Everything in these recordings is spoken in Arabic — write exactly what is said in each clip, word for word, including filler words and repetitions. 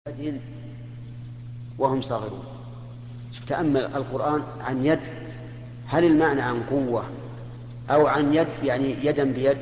يد وهم صاغرون. تأمل القرآن عن يد، هل المعنى عن قوة أو عن يد يعني يدا بيد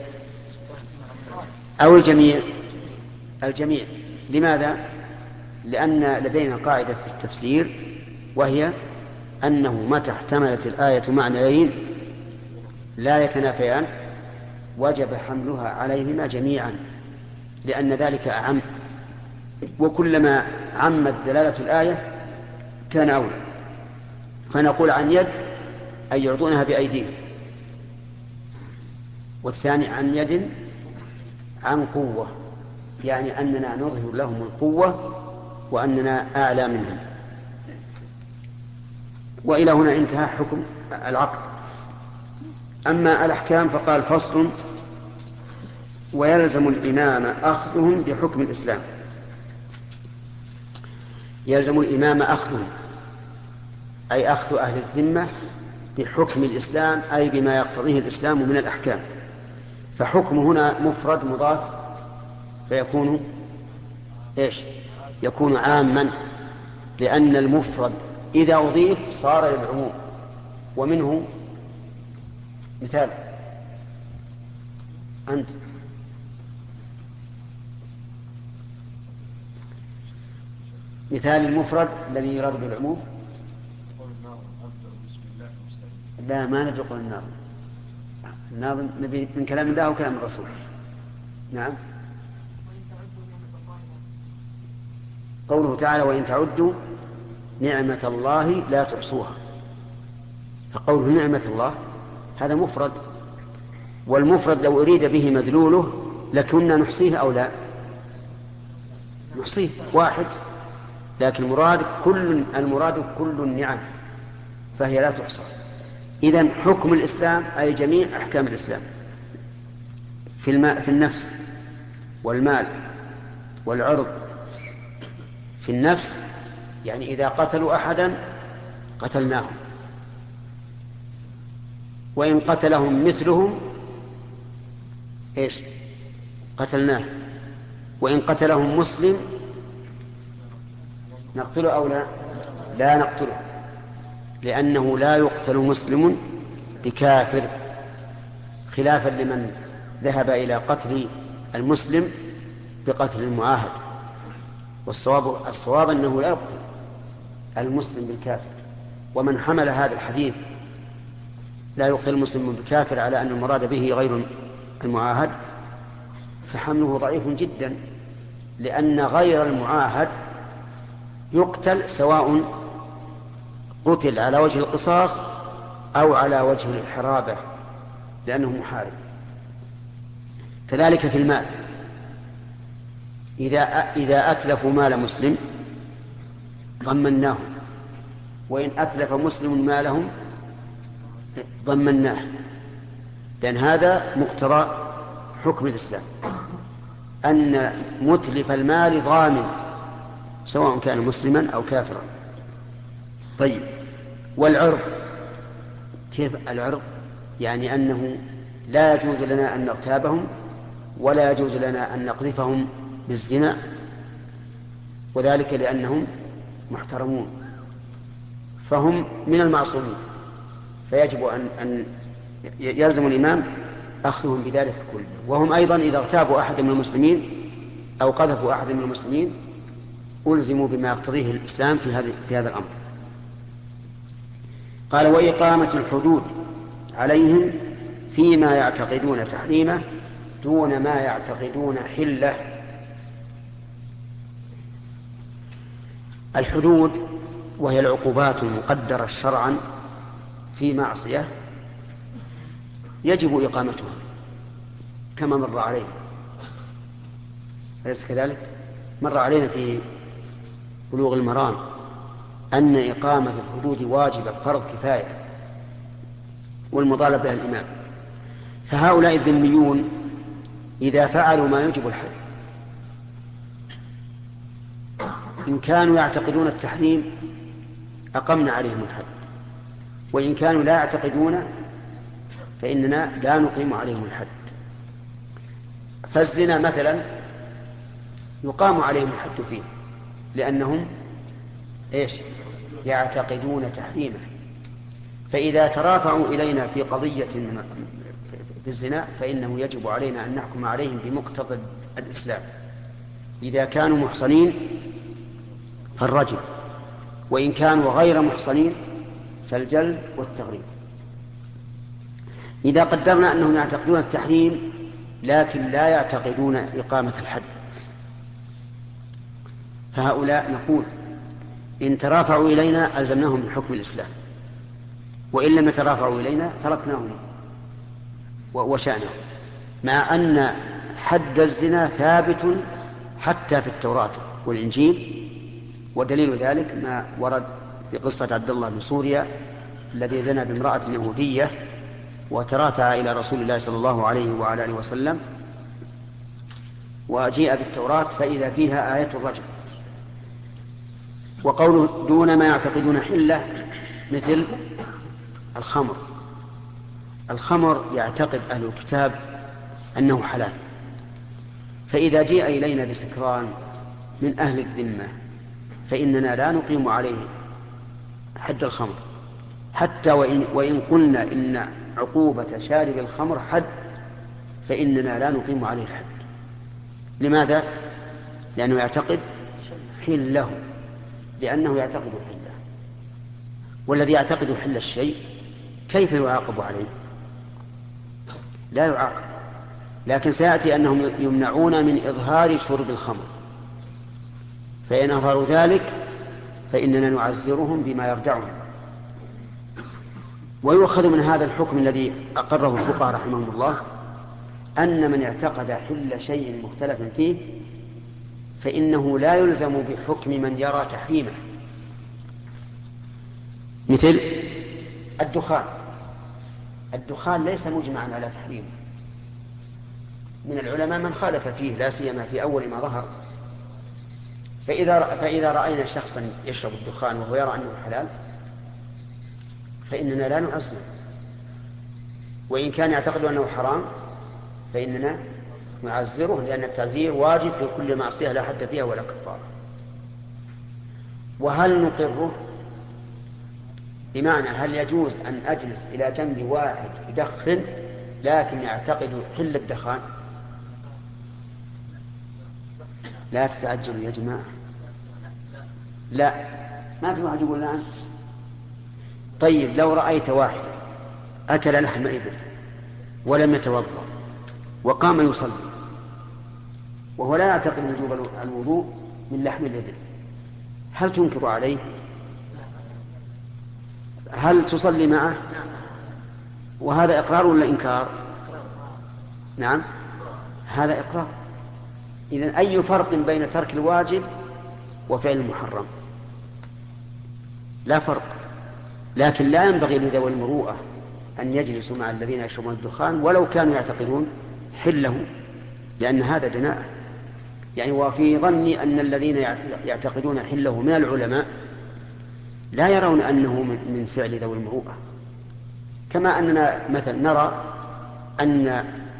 أو الجميع؟ الجميع. لماذا؟ لأن لدينا قاعدة في التفسير، وهي أنه متى احتملت الآية معنيين لا يتنافيان وجب حملها عليهما جميعا، لأن ذلك أعم، وكلما عمت دلالة الآية كان أولى. فنقول عن يد أي يعطونها بأيديهم، والثاني عن يد عن قوة، يعني أننا نظهر لهم القوة وأننا أعلى منهم. وإلى هنا انتهى حكم العقد. أما الأحكام فقال فصل: ويلزم الإمام أخذهم بحكم الإسلام. يلزم الإمام أخذهم أي أخذ أهل الذمة بحكم الإسلام، أي بما يقتضيه الإسلام من الأحكام. فحكم هنا مفرد مضاف فيكون إيش؟ يكون عاما، لأن المفرد إذا أضيف صار للعموم. ومنه مثال أنت مثال المفرد الذي يراد بالعموم. لا، ما ندرك الناظم. الناظم نبي من كلام الله وكلام الرسول. نعم. قوله تعالى: وإن تعدوا نعمة الله لا تحصوها. فقوله نعمة الله هذا مفرد، والمفرد لو أريد به مدلوله لكنا نحصيه أو لا نحصيه واحد، لكن المراد كل المراد كل النعم، فهي لا تحصى. إذن حكم الإسلام أي جميع أحكام الإسلام في الماء في النفس والمال والعرض. في النفس يعني إذا قتلوا أحدا قتلناهم، وإن قتلهم مثلهم إيش؟ قتلناه. وإن قتلهم مسلم نقتله أو لا؟ لا نقتله، لأنه لا يقتل مسلم بكافر، خلافا لمن ذهب إلى قتل المسلم بقتل المعاهد. والصواب الصواب أنه لا يقتل المسلم بالكافر. ومن حمل هذا الحديث لا يقتل المسلم بالكافر على أن المراد به غير المعاهد فحمله ضعيف جدا، لأن غير المعاهد يقتل سواء قتل على وجه القصاص أو على وجه الحرابة، لأنه محارب. كذلك في المال، إذا إذا أتلفوا مال مسلم ضمناه، وإن أتلف مسلم مالهم ضمناه، لأن هذا مقتضى حكم الإسلام، أن متلف المال ضامن سواء كان مسلما أو كافرا. طيب، والعرض كيف العرض؟ يعني أنه لا يجوز لنا أن نغتابهم ولا يجوز لنا أن نقذفهم بالزنا، وذلك لأنهم محترمون فهم من المعصومين، فيجب أن, أن يلزم الإمام أخذهم بذلك كله. وهم أيضا إذا اغتابوا أحد من المسلمين أو قذفوا أحد من المسلمين ألزموا بما يقتضيه الإسلام في هذا في هذا الأمر. قال: وإقامة الحدود عليهم فيما يعتقدون تحريمه دون ما يعتقدون حله. الحدود وهي العقوبات المقدرة شرعا في معصية يجب إقامتها كما مر علينا، أليس كذلك؟ مر علينا في بلوغ المرام أن إقامة الحدود واجبة فرض كفاية والمطالب بها الإمام. فهؤلاء الذميون إذا فعلوا ما يوجب الحد، إن كانوا يعتقدون التحريم أقمنا عليهم الحد، وإن كانوا لا يعتقدون فإننا لا نقيم عليهم الحد. فالزنا مثلا يقام عليهم الحد فيه لأنهم إيش يعتقدون تحريمه. فإذا ترافعوا إلينا في قضية من في الزنا فإنه يجب علينا أن نحكم عليهم بمقتضى الإسلام. إذا كانوا محصنين فالرجم، وإن كانوا غير محصنين فالجلد والتغريب. إذا قدرنا أنهم يعتقدون التحريم لكن لا يعتقدون إقامة الحد، فهؤلاء نقول إن ترافعوا إلينا ألزمناهم بحكم الإسلام، وإن لم يترافعوا إلينا تركناهم وشأنهم، مع أن حد الزنا ثابت حتى في التوراة والإنجيل. ودليل ذلك ما ورد في قصة عبد الله بن سوريا الذي زنى بامرأة يهودية وترافع إلى رسول الله صلى الله عليه وعلى آله وسلم، وجيء بالتوراة فإذا فيها آية الرجم. وقوله دون ما يعتقدون حلة مثل الخمر. الخمر يعتقد أهل الكتاب أنه حلال، فإذا جيء إلينا بسكران من أهل الذمة فإننا لا نقيم عليه حد الخمر، حتى وإن, وإن قلنا إن عقوبة شارب الخمر حد فإننا لا نقيم عليه الحد. لماذا؟ لأنه يعتقد حله، لأنه يعتقد حله، والذي يعتقد حل الشيء كيف يعاقب عليه؟ لا يعاقب. لكن سيأتي أنهم يمنعون من إظهار شرب الخمر، فإن أظهروا ذلك فإننا نعزرهم بما يرجعهم. ويؤخذ من هذا الحكم الذي أقره الفقهاء رحمهم الله أن من اعتقد حل شيء مختلف فيه فإنه لا يلزم بحكم من يرى تحريمه. مثل الدخان. الدخان ليس مجمعا على تحريمه، من العلماء من خالف فيه لا سيما في أول ما ظهر. فإذا فإذا رأينا شخصا يشرب الدخان وهو يرى أنه حلال فإننا لا نعزم، وإن كان يعتقد أنه حرام فإننا نعزره، لأن التعزير واجب في كل معصية لا حد فيها ولا كفارة. وهل نقره؟ بمعنى هل يجوز أن أجلس إلى جنب واحد يدخن لكن يعتقد حل الدخان؟ لا تتعجلوا يا جماعة، لا، ما في واحد يقول لا. طيب لو رأيت واحدا أكل لحم إبل ولم يتوضأ وقام يصلي وهو لا يعتقد وجوب الوضوء من لحم الإبل، هل تنكر عليه؟ هل تصلي معه؟ وهذا إقرار ولا إنكار؟ نعم، هذا إقرار. إذن أي فرق بين ترك الواجب وفعل المحرم؟ لا فرق. لكن لا ينبغي لذوي المروءة أن يجلسوا مع الذين يشربون الدخان ولو كانوا يعتقدون حله، لأن هذا دناءة. يعني وفي ظني أن الذين يعتقدون حله من العلماء لا يرون أنه من فعل ذوي المروءة، كما أننا مثلا نرى أن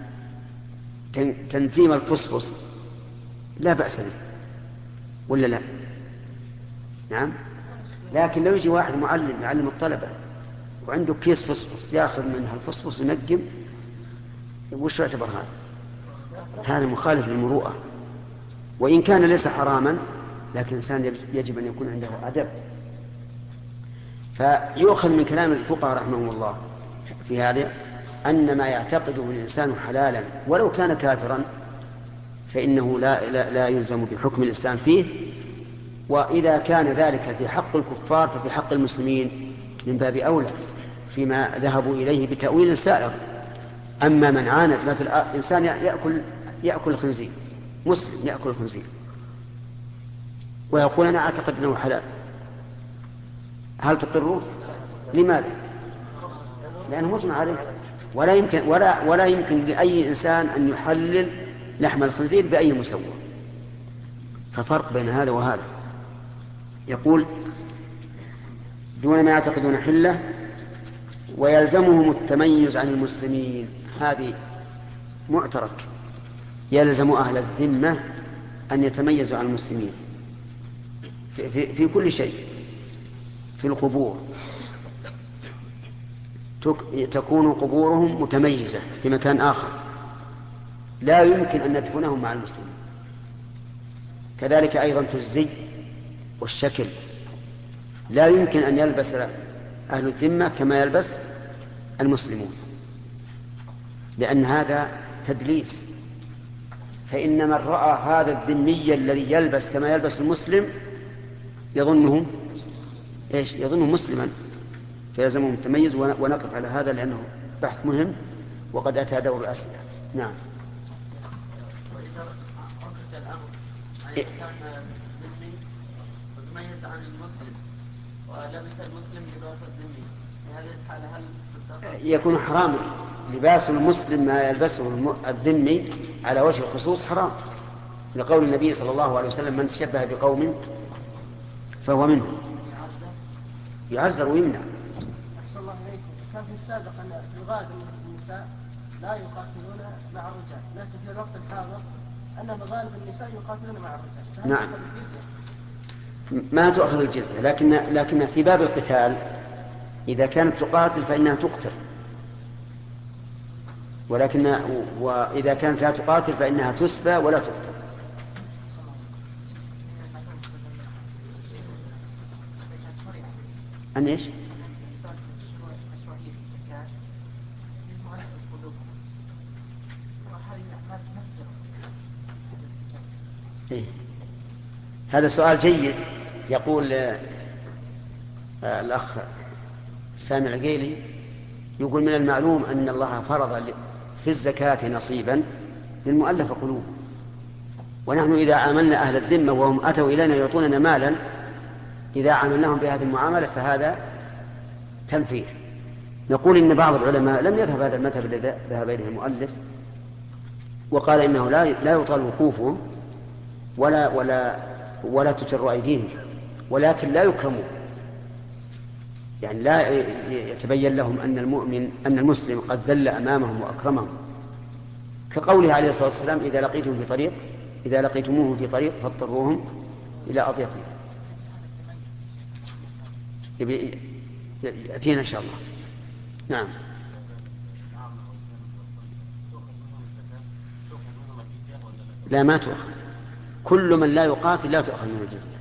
تنزيم الفصفص لا بأس به، ولا لا؟ نعم. لكن لو يجي واحد معلم يعلم الطلبة وعنده كيس فصفص ياخذ منها الفصفص وينقم، وش يعتبر هذا؟ هذا مخالف للمروءة، وإن كان ليس حراما لكن الإنسان يجب أن يكون عنده أدب. فيؤخذ من كلام الفقهاء رحمهم الله في هذا أن ما يعتقده الإنسان حلالا ولو كان كافرا فإنه لا, لا, لا يلزم بحكم الإسلام فيه، وإذا كان ذلك في حق الكفار ففي حق المسلمين من باب أولى فيما ذهبوا إليه بتأويل سائر. أما من عاند مثل إنسان يأكل, يأكل الخنزير، مسلم يأكل الخنزير ويقول أنا أعتقد أنه حلال، هل تقروه؟ لماذا؟ لأنه مجمع عليه، ولا يمكن, ولا, ولا يمكن لأي إنسان أن يحلل لحم الخنزير بأي مسوى. ففرق بين هذا وهذا. يقول دون ما يعتقدون حله ويلزمهم التميز عن المسلمين. هذه معترك، يلزم أهل الذمة أن يتميزوا عن المسلمين. في, في كل شيء. في القبور تكون قبورهم متميزة في مكان آخر، لا يمكن أن ندفنهم مع المسلمين. كذلك أيضا في الزي والشكل، لا يمكن أن يلبس أهل الذمة كما يلبس المسلمون، لأن هذا تدليس. فإن من رأى هذا الذمي الذي يلبس كما يلبس المسلم يظنه إيش؟ يظنه مسلما، فيلزمه التميز. ونقف على هذا لأنه بحث مهم وقد أتى دور الأسئلة. نعم. وتميز عن المسلم ولبس المسلم لباس الذمي، في هذه الحالة هل يكون حراما؟ لباس المسلم ما يلبسه الذمي على وجه الخصوص حرام، لقول النبي صلى الله عليه وسلم: من تشبه بقوم فهو منهم. يعذر ويمنع. أحسن الله إليكم. كان في السابق أن في الغالب النساء لا يقاتلون مع الرجال، لكن في الوقت الحاضر أن الغالب النساء يقاتلون مع الرجال. نعم، ما تؤخذ الجزية، لكن لكن في باب القتال إذا كانت تقاتل فإنها تقتل، ولكن وإذا كانت لا تقاتل فإنها تسبى ولا تقتل. أن إيش؟ إيه؟ هذا سؤال جيد. يقول آه الأخ سامي العقيلي، يقول: من المعلوم أن الله فرض في الزكاة نصيبا للمؤلف قلوب، ونحن إذا عاملنا أهل الذمة وهم أتوا إلينا يعطوننا مالا، إذا عاملناهم بهذه المعاملة فهذا تنفير. نقول إن بعض العلماء لم يذهب هذا المذهب الذي ذهب إليه المؤلف، وقال إنه لا لا يطال وقوفهم ولا ولا ولا تجر أيديهم، ولكن لا يكرمون، يعني لا يتبين لهم أن المؤمن أن المسلم قد ذل أمامهم وأكرمهم، كقوله عليه الصلاة والسلام: إذا لقيتم في طريق إذا لقيتموهم في طريق فاضطروهم إلى أضيقهم. يأتينا إن شاء الله. نعم. لا، ما تؤخذ. كل من لا يقاتل لا تؤخذ منه الجزية.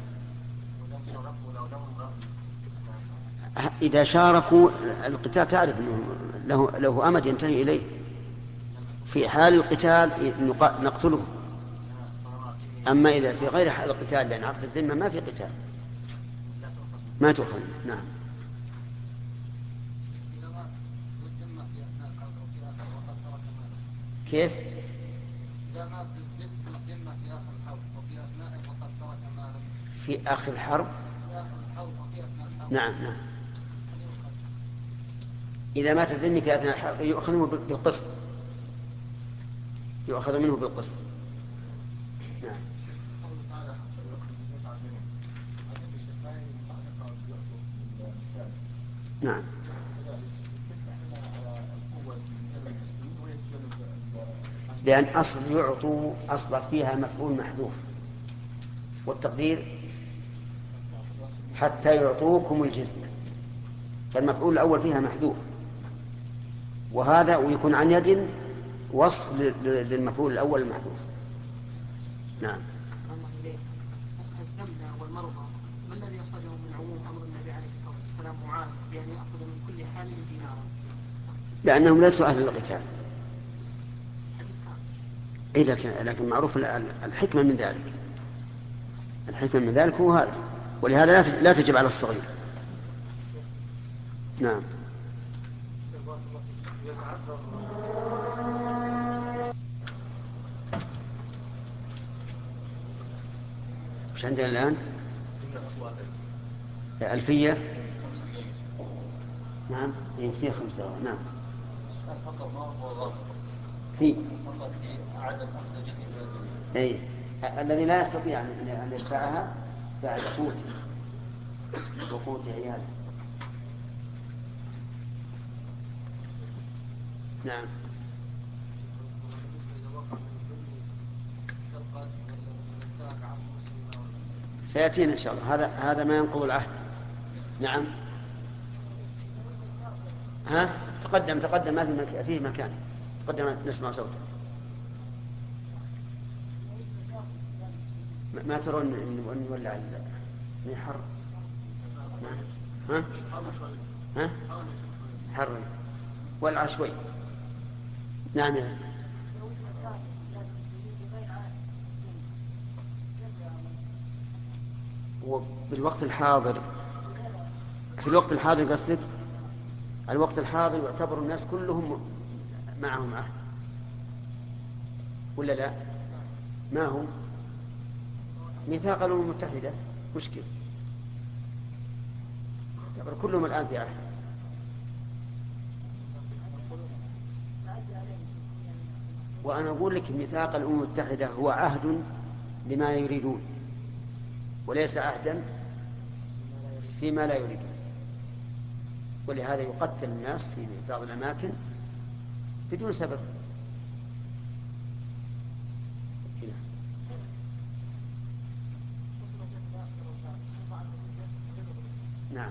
إذا شاركوا القتال تعرف أنه له, له أمد ينتهي إليه. في حال القتال نقتله، أما إذا في غير حال القتال لأن عقد الذمة ما في قتال ما تؤخذ. نعم. كيف؟ في آخر الحرب. نعم نعم. إذا مات الذمي في أثناء الحرب يؤخذ منه بالقسط، يؤخذ منه بالقسط. نعم. نعم. لأن أصل يعطوا أصبح فيها مفعول محذوف، والتقدير حتى يعطوكم الجزية، فالمفعول الأول فيها محذوف، وهذا ويكون عن يد وصف للمفعول الأول المحذوف. نعم. الزمن والمرضى ما الذي يخرجه من عموم أمر النبي عليه الصلاة والسلام معاذ بأن يأخذ من كل حال دينارا؟ لأنهم ليسوا أهل القتال. إيه، لكن لكن معروف الحكمة من ذلك، الحكمة من ذلك هو هذا، ولهذا لا تجب على الصغير. نعم. وش عندنا الآن؟ ألفية. نعم، فيها خمسة. نعم. في عدم أخذ الجزية. أي الذي لا يستطيع أن يدفعها بعد قوت وقوت عياله. نعم. سيأتينا إن شاء الله. هذا هذا ما ينقض العهد. نعم. ها تقدم تقدم ما في مك... فيه مكان. تقدم نسمع صوته. ما ترون أن نولع الحر؟ ها ها حر ولع شوي. نعم. وبالوقت الحاضر، في الوقت الحاضر قصدك؟ الوقت الحاضر يعتبر الناس كلهم معهم عهد ولا لا؟ ما هو ميثاق الأمم المتحدة، مشكلة يعتبر كلهم الآن في عهد. وأنا أقول لك ميثاق الأمم المتحدة هو عهد لما يريدون وليس عهدا فيما لا يريدون، ولهذا يقتل الناس في بعض الأماكن بدون سبب. هنا. نعم.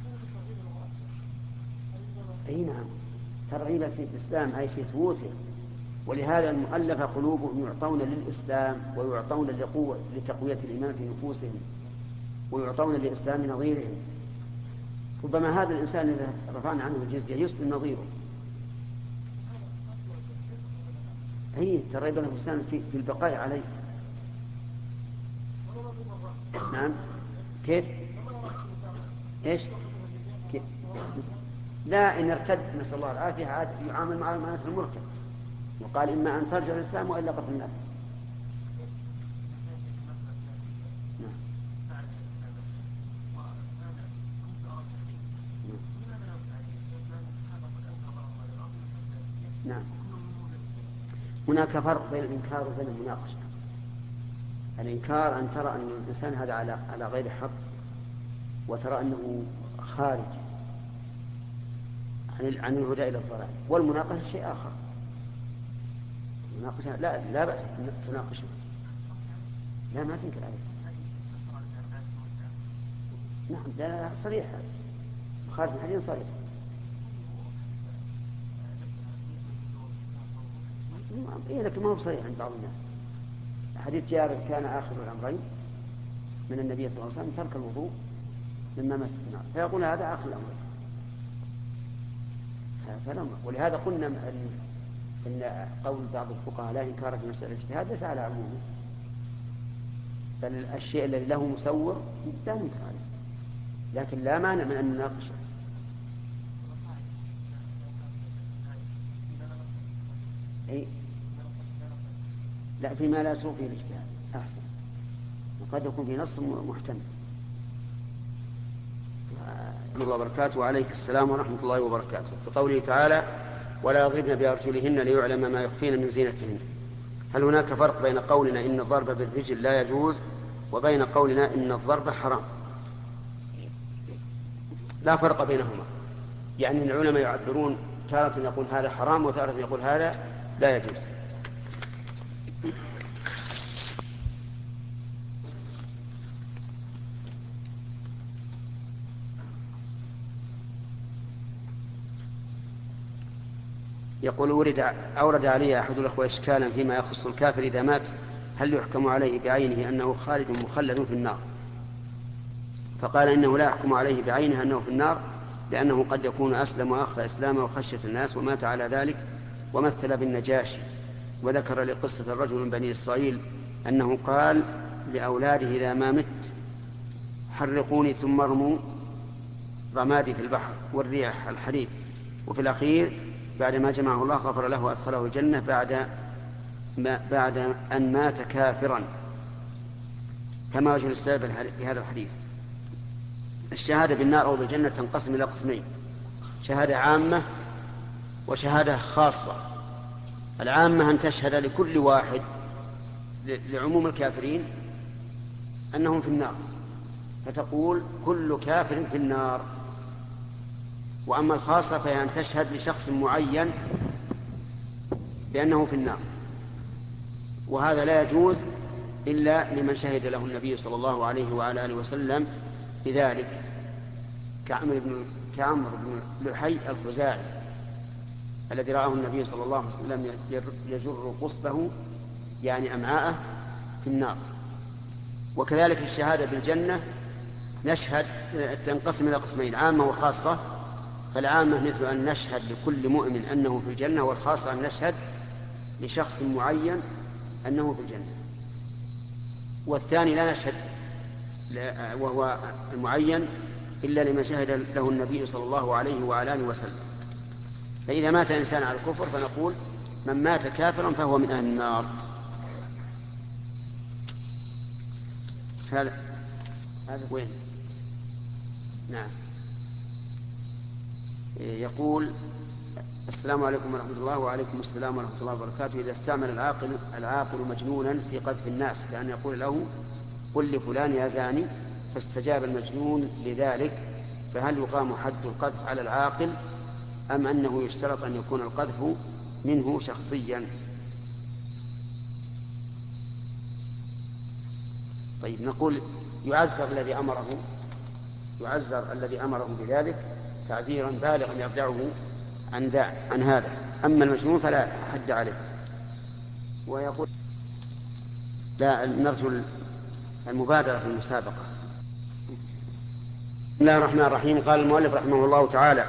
أي نعم، ترغيبا في الإسلام أي في ثبوته، ولهذا المؤلف قلوبهم يعطون للإسلام ويعطون لقوة لتقوية الإيمان في نفوسهم ويعطون للإسلام نظيرهم. ربما هذا الإنسان إذا رفعنا عنه الجزية يسلم نظيره. أي ترغيب الإنسان في, في البقاء عليه. نعم. كيف؟ إيش؟ كيف؟ لا، إن ارتد نسأل الله العافية عاد يعامل مع معاملة المرتد، وقال إما أن ترجع الإسلام وإلا قتلناه. نعم. نعم. هناك فرق بين الإنكار وبين المناقشة. الإنكار أن ترى أن الإنسان هذا على على غير حق وترى أنه خارج عن عن الهدى إلى الضلال، والمناقشة شيء آخر. المناقشة لا لا بأس أن تناقشه، لا ما تنكر عليه. نعم لا صريح، خارج من حديث صريح. إيه لكن ما هو صحيح عند بعض الناس. حديث جابر كان آخر الأمرين من النبي صلى الله عليه وسلم ترك الوضوء مما مس النار، فيقول هذا آخر الأمرين. فلما ولهذا قلنا أن إن قول بعض الفقهاء لا إنكار في مسألة الاجتهاد ليس على عمومه، بل الشيء الذي له مسور لا ننكر عليه، لكن لا مانع من أن نناقشه. أي لا، فيما لا يسوق فيه الاجتهاد أحسن، وقد يكون في نص محتمل. ورحمة الله وبركاته. وعليك السلام ورحمة الله وبركاته. بقوله تعالى ولا يضربن بأرجلهن ليعلم ما يخفين من زينتهن، هل هناك فرق بين قولنا إن الضرب بالرجل لا يجوز وبين قولنا إن الضرب حرام؟ لا فرق بينهما، يعني العلماء يعبرون تارة يقول هذا حرام وتارة يقول هذا لا يجوز. يقول ورد أورد علي أحد الأخوة إشكالا فيما يخص الكافر إذا مات هل يحكم عليه بعينه أنه خالد مخلد في النار؟ فقال إنه لا يحكم عليه بعينه أنه في النار، لأنه قد يكون أسلم وأخفى إسلامه وخشية الناس ومات على ذلك. ومثل بالنجاشي، وذكر لقصة الرجل من بني إسرائيل أنه قال لأولاده إذا ما مت حرقوني ثم ارموا رمادي في البحر والرياح الحديث. وفي الأخير بعد ما جمعه الله غفر له وأدخله الجنة بعد ما بعد أن مات كافرا، كما وجه الاستدلال في هذا الحديث. الشهادة بالنار أو بالجنة تنقسم إلى قسمين: شهادة عامة وشهادة خاصة. العامة أن تشهد لكل واحد لعموم الكافرين أنهم في النار، فتقول كل كافر في النار. وأما الخاصة فهي أن تشهد لشخص معين بأنه في النار، وهذا لا يجوز إلا لمن شهد له النبي صلى الله عليه وعلى آله وسلم بذلك، كعمرو بن كعمرو بن لحي الخزاعي الذي رآه النبي صلى الله عليه وسلم يجر قصبه يعني أمعاءه في النار. وكذلك الشهادة بالجنة نشهد تنقسم إلى قسمين، عامة وخاصة. فالعامة مثل أن نشهد لكل مؤمن أنه في الجنة، والخاصة أن نشهد لشخص معين أنه في الجنة. والثاني لا نشهد وهو المعين إلا لمن شهد له النبي صلى الله عليه وعلى آله وسلم. فإذا مات إنسان على الكفر فنقول من مات كافرا فهو من أهل النار. هذا هذا وين؟ نعم. يقول السلام عليكم ورحمة الله. وعليكم السلام ورحمة الله وبركاته. إذا استعمل العاقل العاقل مجنونا في قذف الناس بأن يقول له قل لفلان يا زاني فاستجاب المجنون لذلك، فهل يقام حد القذف على العاقل أم أنه يشترط أن يكون القذف منه شخصيا؟ طيب نقول يعزر الذي أمره يعزر الذي أمره بذلك تعزيرا بالغا يردعه عن, عن هذا. أما المجنون فلا حد عليه. ويقول لا نرجو المبادرة في المسابقة. بسم الله الرحمن الرحيم. قال المؤلف رحمه الله تعالى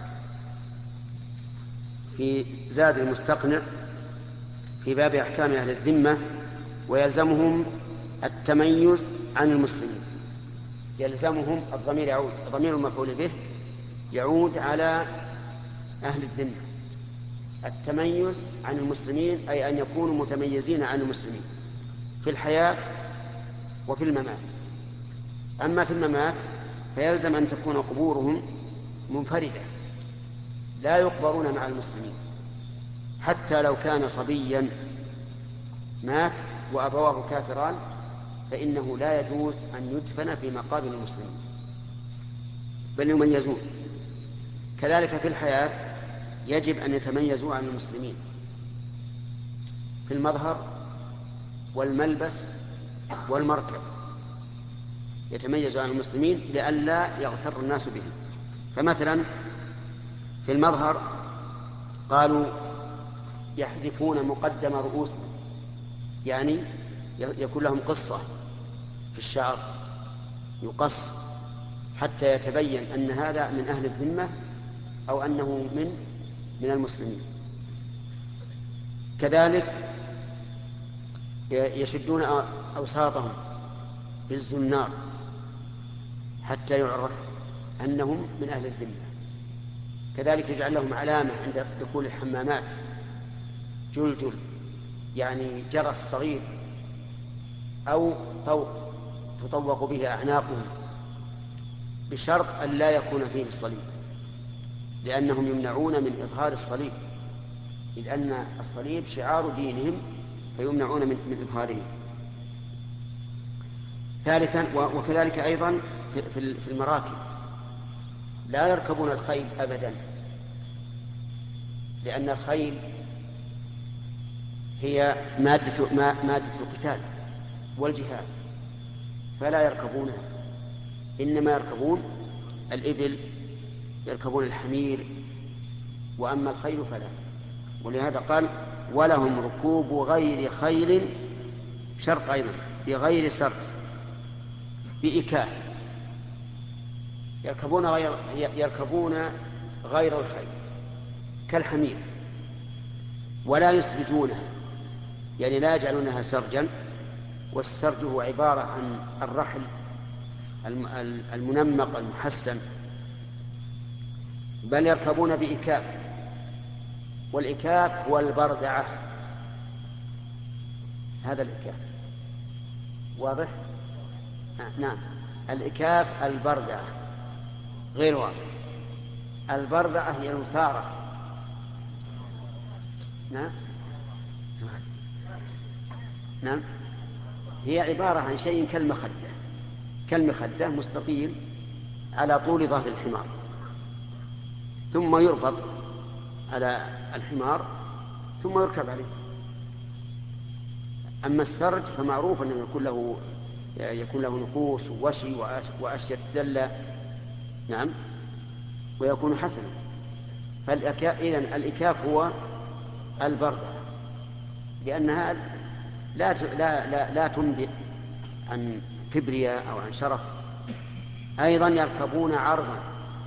في زاد المستقنع في باب أحكام أهل الذمة: ويلزمهم التميز عن المسلمين. يلزمهم الضمير يعود ضمير المفعول به يعود على أهل الذمة. التميز عن المسلمين أي أن يكونوا متميزين عن المسلمين في الحياة وفي الممات. أما في الممات فيلزم أن تكون قبورهم منفردة، لا يقبرون مع المسلمين، حتى لو كان صبيا مات وأبواه كافران فإنه لا يجوز أن يدفن في مقابر المسلمين، بل يميزون. كذلك في الحياة يجب أن يتميزوا عن المسلمين في المظهر والملبس والمركب، يتميزوا عن المسلمين لئلا يغتر الناس بهم. فمثلا في المظهر قالوا يحذفون مقدم رؤوسهم، يعني يكون لهم قصة في الشعر يقص حتى يتبين أن هذا من أهل الذمة أو أنه من من المسلمين. كذلك يشدون أوساطهم بالزنار حتى يعرف أنهم من أهل الذمة. كذلك يجعل لهم علامة عند دخول الحمامات، جلجل يعني جرس صغير أو طوق تطوق به أعناقهم، بشرط أن لا يكون فيه الصليب، لأنهم يمنعون من إظهار الصليب، إذ أن الصليب شعار دينهم فيمنعون من, من إظهاره. ثالثا وكذلك أيضا في المراكب لا يركبون الخيل أبدا، لأن الخيل هي مادة, مادة القتال والجهاد، فلا يركبونها، إنما يركبون الإبل، يركبون الحمير، وأما الخيل فلا. ولهذا قال ولهم ركوب غير خيل، شرط أيضا بغير سر بإكاف، يركبون غير يركبون غير الخيل كالحمير، ولا يسرجونها يعني لا يجعلونها سرجا. والسرج هو عبارة عن الرحل المنمق المحسن، بل يركبون بإكاف، والإكاف هو البردعة، هذا الإكاف واضح؟ نعم الإكاف البردعة غير واضح. البردعة هي الوثارة. نعم نعم هي عبارة عن شيء كالمخدة كالمخدة مستطيل على طول ظهر الحمار، ثم يربط على الحمار ثم يركب عليه. أما السرج فمعروف أنه يكون له يكون له نقوش ووشي وأشياء تدلى، نعم، ويكون حسنا. فالإكاف إذن الإكاف هو البردة، لأنها لا لا لا, لا تنبئ عن كبرياء أو عن شرف. أيضا يركبون عرضا،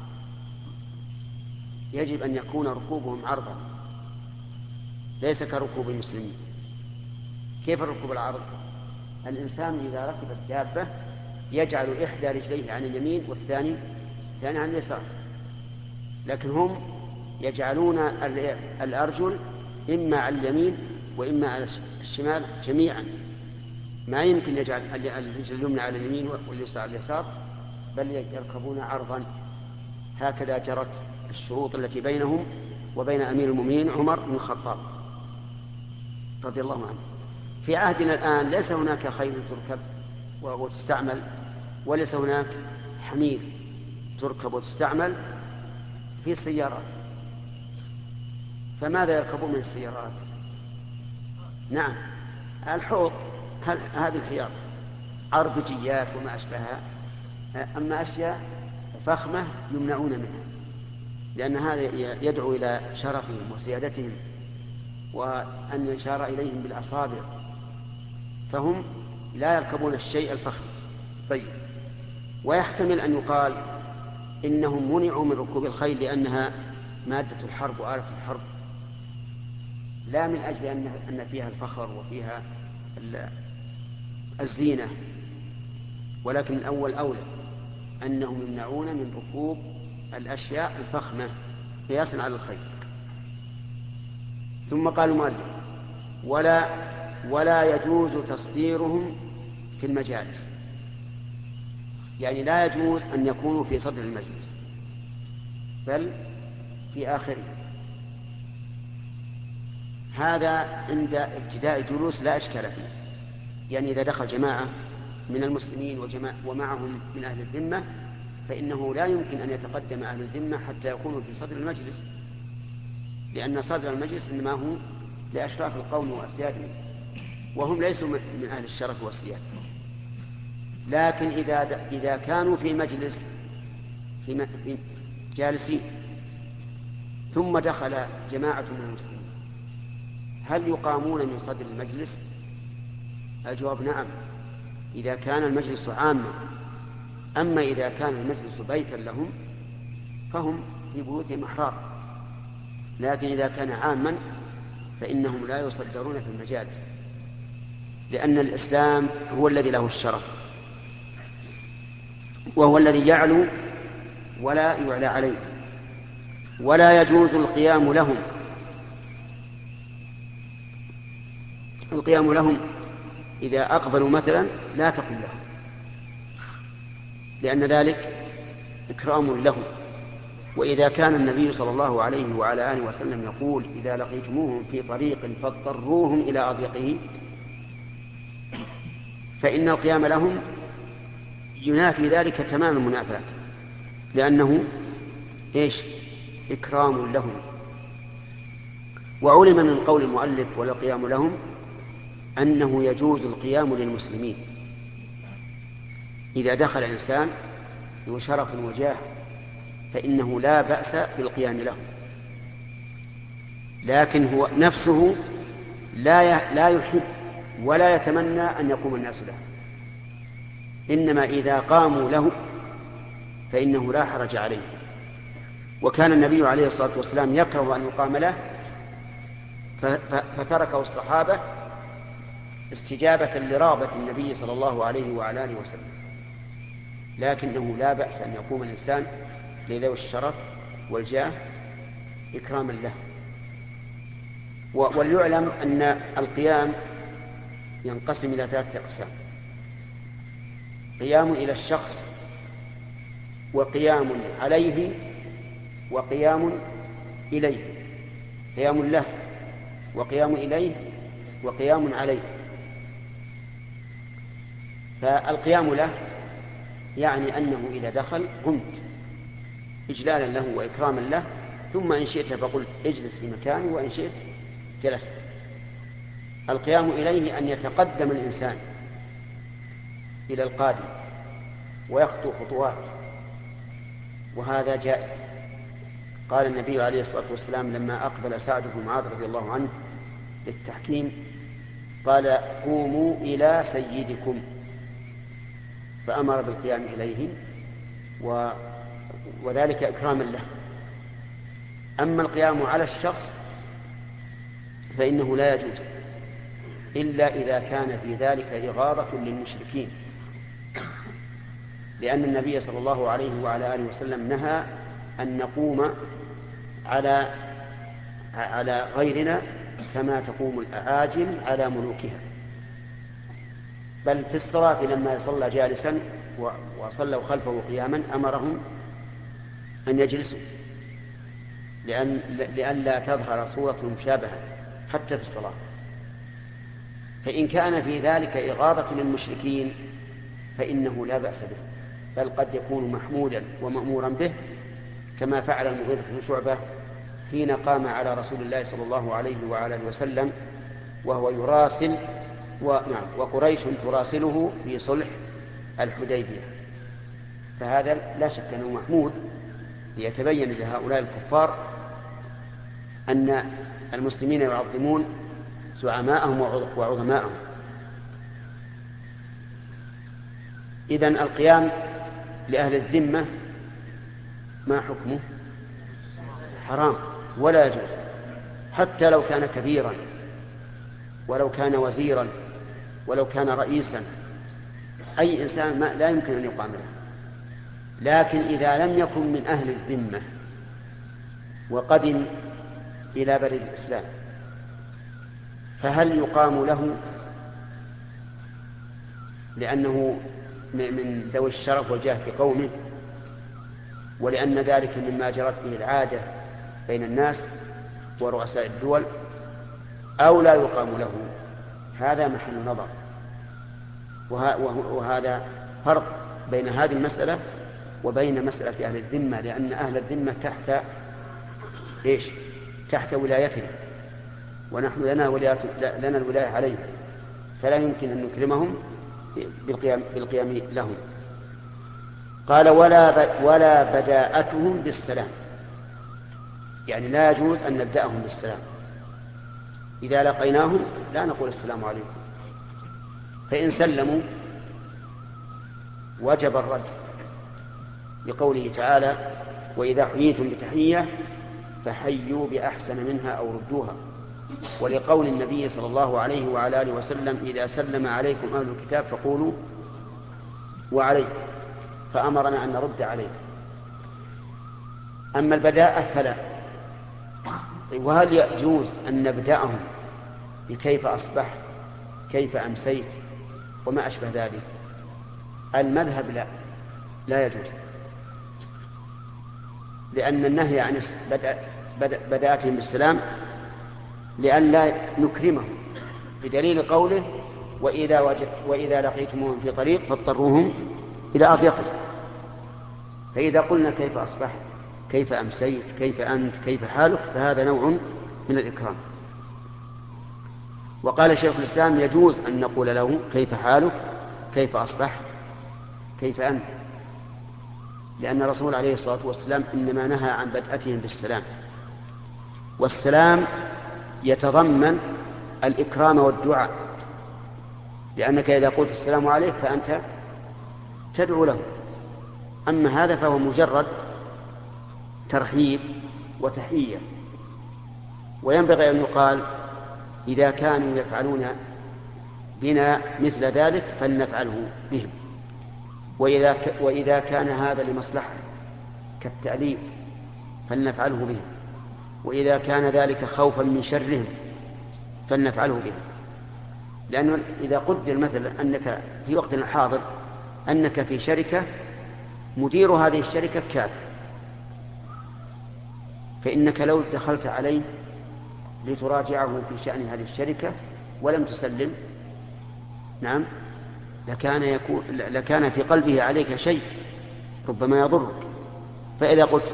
يجب أن يكون ركوبهم عرضا ليس كركوب المسلمين. كيف الركوب العرض؟ الإنسان إذا ركب الدابة يجعل إحدى رجليه عن اليمين والثاني الثاني عن اليسار، لكن هم يجعلون الأرجل إما على اليمين وإما على الشمال جميعا. ما يمكن يجعل الرجل اليمنى على اليمين واليسار على اليسار، بل يركبون عرضا. هكذا جرت الشروط التي بينهم وبين أمير المؤمنين عمر بن الخطاب رضي الله عنه. في عهدنا الآن ليس هناك خيل تركب وتستعمل، وليس هناك حمير تركب وتستعمل في السيارات، فماذا يركبون من السيارات؟ نعم، الحوض، هذه الحياض، عربجيات وما أشبهها. أما أشياء فخمة يمنعون منها، لأن هذا يدعو إلى شرفهم وسيادتهم وأن يشار إليهم بالأصابع، فهم لا يركبون الشيء الفخم. طيب، ويحتمل أن يقال إنهم منعوا من ركوب الخيل لأنها مادة الحرب وآلة الحرب، لا من أجل أن فيها الفخر وفيها الزينة، ولكن الأول أولى أنهم يمنعون من ركوب الأشياء الفخمة قياسا على الخيل. ثم قال المؤلف: ولا ولا يجوز تصديرهم في المجالس، يعني لا يجوز أن يكونوا في صدر المجلس بل في آخره. هذا عند ابتداء الجلوس لا إشكال فيه، يعني إذا دخل جماعة من المسلمين ومعهم من أهل الذمة فإنه لا يمكن أن يتقدم أهل الذمة حتى يكونوا في صدر المجلس، لأن صدر المجلس إنما هو لأشراف القوم وأسيادهم، وهم ليسوا من أهل الشرف والسيادة. لكن إذا إذا كانوا في مجلس في جالسين ثم دخل جماعة من المسلمين، هل يقامون من صدر المجلس؟ الجواب نعم، إذا كان المجلس عاما. أما إذا كان المجلس بيتا لهم فهم في بيوتهم أحرار، لكن إذا كان عاما فإنهم لا يصدرون في المجالس، لأن الإسلام هو الذي له الشرف، وهو الذي يعلو ولا يعلى عليه. ولا يجوز القيام لهم القيام لهم إذا أقبلوا مثلا لا تقم لهم، لأن ذلك إكرام لهم. وإذا كان النبي صلى الله عليه وعلى آله وسلم يقول: إذا لقيتموهم في طريق فاضطروهم إلى أضيقه، فإن القيام لهم ينافي ذلك تمام المنافاة، لأنه إيش؟ إكرام لهم. وعلم من قول المؤلف: ولا قيام لهم، أنه يجوز القيام للمسلمين إذا دخل إنسان ذو شرف وجاه، فإنه لا بأس بالقيام له، لكن هو نفسه لا لا يحب ولا يتمنى أن يقوم الناس له، إنما إذا قاموا له فإنه لا حرج عليه. وكان النبي عليه الصلاة والسلام يكره أن يقام له فتركه الصحابة استجابة لرغبة النبي صلى الله عليه وعلى آله وسلم، لكنه لا بأس أن يقوم الإنسان لذوي الشرف والجاه إكراما له. وليعلم أن القيام ينقسم إلى ثلاثة أقسام: قيام إلى الشخص، وقيام عليه، وقيام إليه. قيام له وقيام إليه وقيام عليه. فالقيام له يعني أنه إذا دخل قمت إجلالا له وإكراما له، ثم إن شئت فقل اجلس في مكاني وإن شئت جلست. القيام إليه أن يتقدم الإنسان إلى القادم ويخطو خطوات، وهذا جائز. قال النبي عليه الصلاة والسلام لما أقبل سعد بن معاذ رضي الله عنه للتحكيم قال قوموا إلى سيدكم، فأمر بالقيام إليه و... وذلك إكراما له. أما القيام على الشخص فإنه لا يجوز إلا إذا كان في ذلك إغاظة للمشركين، لأن النبي صلى الله عليه وعلى آله وسلم نهى أن نقوم على على غيرنا كما تقوم الأعاجم على ملوكها. بل في الصلاة لما صلى جالسا وصلوا خلفه قياما أمرهم أن يجلسوا لأن لئلا تظهر صورة مشابهة حتى في الصلاة. فإن كان في ذلك إغاظة للمشركين فإنه لا بأس به، بل قد يكون محمودا ومأمورا به، كما فعل المغيرة بن شعبة حين قام على رسول الله صلى الله عليه وعلى اله وسلم وهو يراسل ونعم وقريش تراسله في صلح الحديبية، فهذا لا شك أنه محمود ليتبين لهؤلاء الكفار أن المسلمين يعظمون زعماءهم وعظماءهم. إذن القيام لأهل الذمة ما حكمه؟ حرام ولا يجوز، حتى لو كان كبيرا ولو كان وزيرا ولو كان رئيسا، أي إنسان ما لا يمكن أن يقام له. لكن إذا لم يكن من أهل الذمة وقدم إلى بلد الإسلام فهل يقام له لأنه من ذوي الشرف والجاه في قومه ولأن ذلك مما جرت به العادة بين الناس ورؤساء الدول، أو لا يقام له؟ هذا محل نظر، وهذا فرق بين هذه المسألة وبين مسألة أهل الذمة، لأن أهل الذمة تحت إيش؟ تحت ولايتنا، ونحن لنا, لنا الولاية عليهم، فلا يمكن أن نكرمهم بالقيام, بالقيام لهم. قال ولا, ولا بداءتهم بالسلام، يعني لا يجوز أن نبدأهم بالسلام. إذا لقيناهم لا نقول السلام عليكم، فإن سلموا وجب الرد، لقوله تعالى وإذا حييتم بتحية فحيوا بأحسن منها أو ردوها، ولقول النبي صلى الله عليه وعلى آله وسلم إذا سلم عليكم أهل الكتاب فقولوا وعليكم، فأمرنا أن نرد عليه. أما البداءة فلا. وهل يجوز أن نبدأهم بكيف أصبح كيف أمسيت وما أشبه ذلك؟ المذهب لا لا يجوز، لأن النهي عن بدأتهم بالسلام لئلا نكرمهم، بدليل قوله وإذا, وجد وإذا لقيتموهم في طريق فاضطروهم إلى أضيقه. فإذا قلنا كيف أصبحت كيف أمسيت كيف أنت كيف حالك فهذا نوع من الإكرام. وقال شيخ الإسلام يجوز أن نقول له كيف حالك كيف أصبحت كيف أنت، لأن الرسول عليه الصلاة والسلام إنما نهى عن بدأتهم بالسلام، والسلام يتضمن الإكرام والدعاء، لأنك إذا قلت السلام عليك فأنت تدعو له. أما هذا فهو مجرد ترحيب وتحية. وينبغي أن يقال إذا كانوا يفعلون بنا مثل ذلك فلنفعله بهم، وإذا, ك... وإذا كان هذا لمصلحة كالتأليف فلنفعله بهم، وإذا كان ذلك خوفا من شرهم فلنفعله بهم. لأنه إذا قدر مثلا أنك في وقت الحاضر أنك في شركة مدير هذه الشركة كافر، فإنك لو دخلت عليه لتراجعه في شأن هذه الشركة ولم تسلم نعم لكان, يكون لكان في قلبه عليك شيء ربما يضرك. فإذا قلت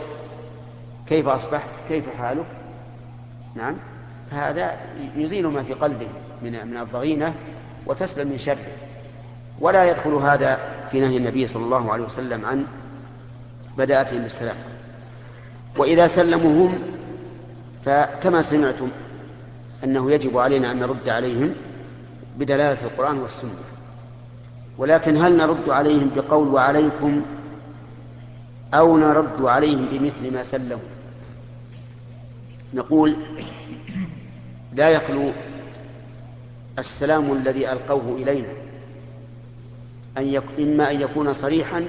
كيف أصبحت كيف حالك نعم فهذا يزيل ما في قلبه من من الضغينة وتسلم من شره. ولا يدخل هذا في نهي النبي صلى الله عليه وسلم عن بداءتهم بالسلام. وإذا سلموا هم فكما سمعتم أنه يجب علينا أن نرد عليهم بدلالة القرآن والسنة. ولكن هل نرد عليهم بقول وعليكم أو نرد عليهم بمثل ما سلموا؟ نقول لا يخلو السلام الذي ألقوه إلينا أن يك... إما أن يكون صريحا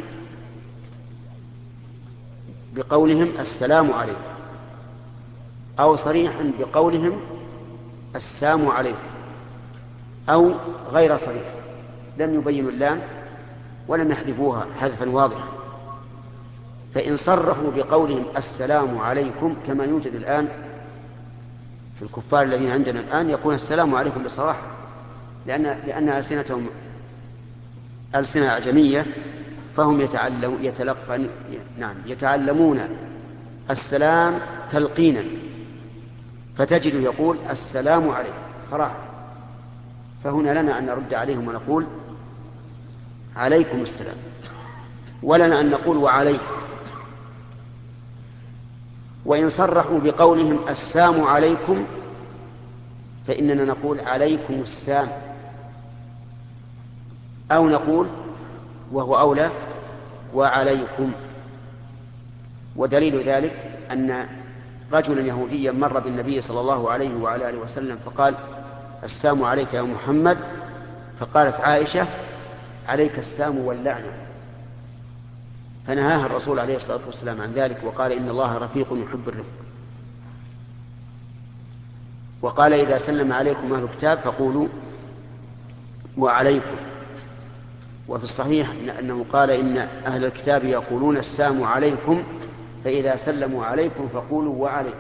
بقولهم السلام عليكم، أو صريحا بقولهم السلام عليكم، أو غير صريح لم يبينوا اللام ولم يحذفوها حذفا واضحا. فإن صرحوا بقولهم السلام عليكم كما يوجد الآن في الكفار الذين عندنا الآن يقول السلام عليكم بصراحة، لأن لأن ألسنتهم ألسنة أعجمية، فهم يتعلم يتلقن نعم يتعلمون السلام تلقينا، فتجد يقول السلام عليكم صراحة. فهنا لنا أن نرد عليهم ونقول عليكم السلام، ولنا أن نقول وعليكم. وإن صرحوا بقولهم السلام عليكم فإننا نقول عليكم السلام، أو نقول وهو أولى وعليكم. ودليل ذلك أن رجلا يهوديا مر بالنبي صلى الله عليه وعلى آله وسلم فقال السلام عليك يا محمد، فقالت عائشة عليك السلام واللعنة، فنهاها الرسول عليه الصلاة والسلام عن ذلك وقال إن الله رفيق يحب الرفق. وقال إذا سلم عليكم أهل الكتاب فقولوا وعليكم. وفي الصحيح أنه قال إن أهل الكتاب يقولون السلام عليكم، فإذا سلموا عليكم فقولوا وعليكم.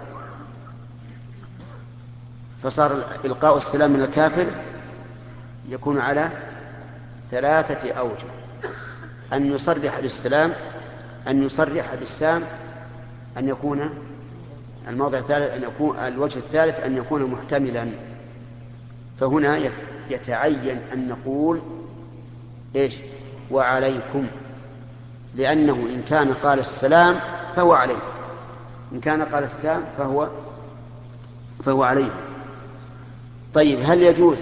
فصار إلقاء السلام من الكافر يكون على ثلاثة أوجه: أن يصرح بالسلام، أن يصرح بالسام، أن يكون الموضع الثالث أن يكون الوجه الثالث أن يكون محتملا. فهنا يتعين أن نقول إيش؟ وعليكم، لأنه إن كان قال السلام فهو عليه، إن كان قال السلام فهو فهو عليه. طيب، هل يجوز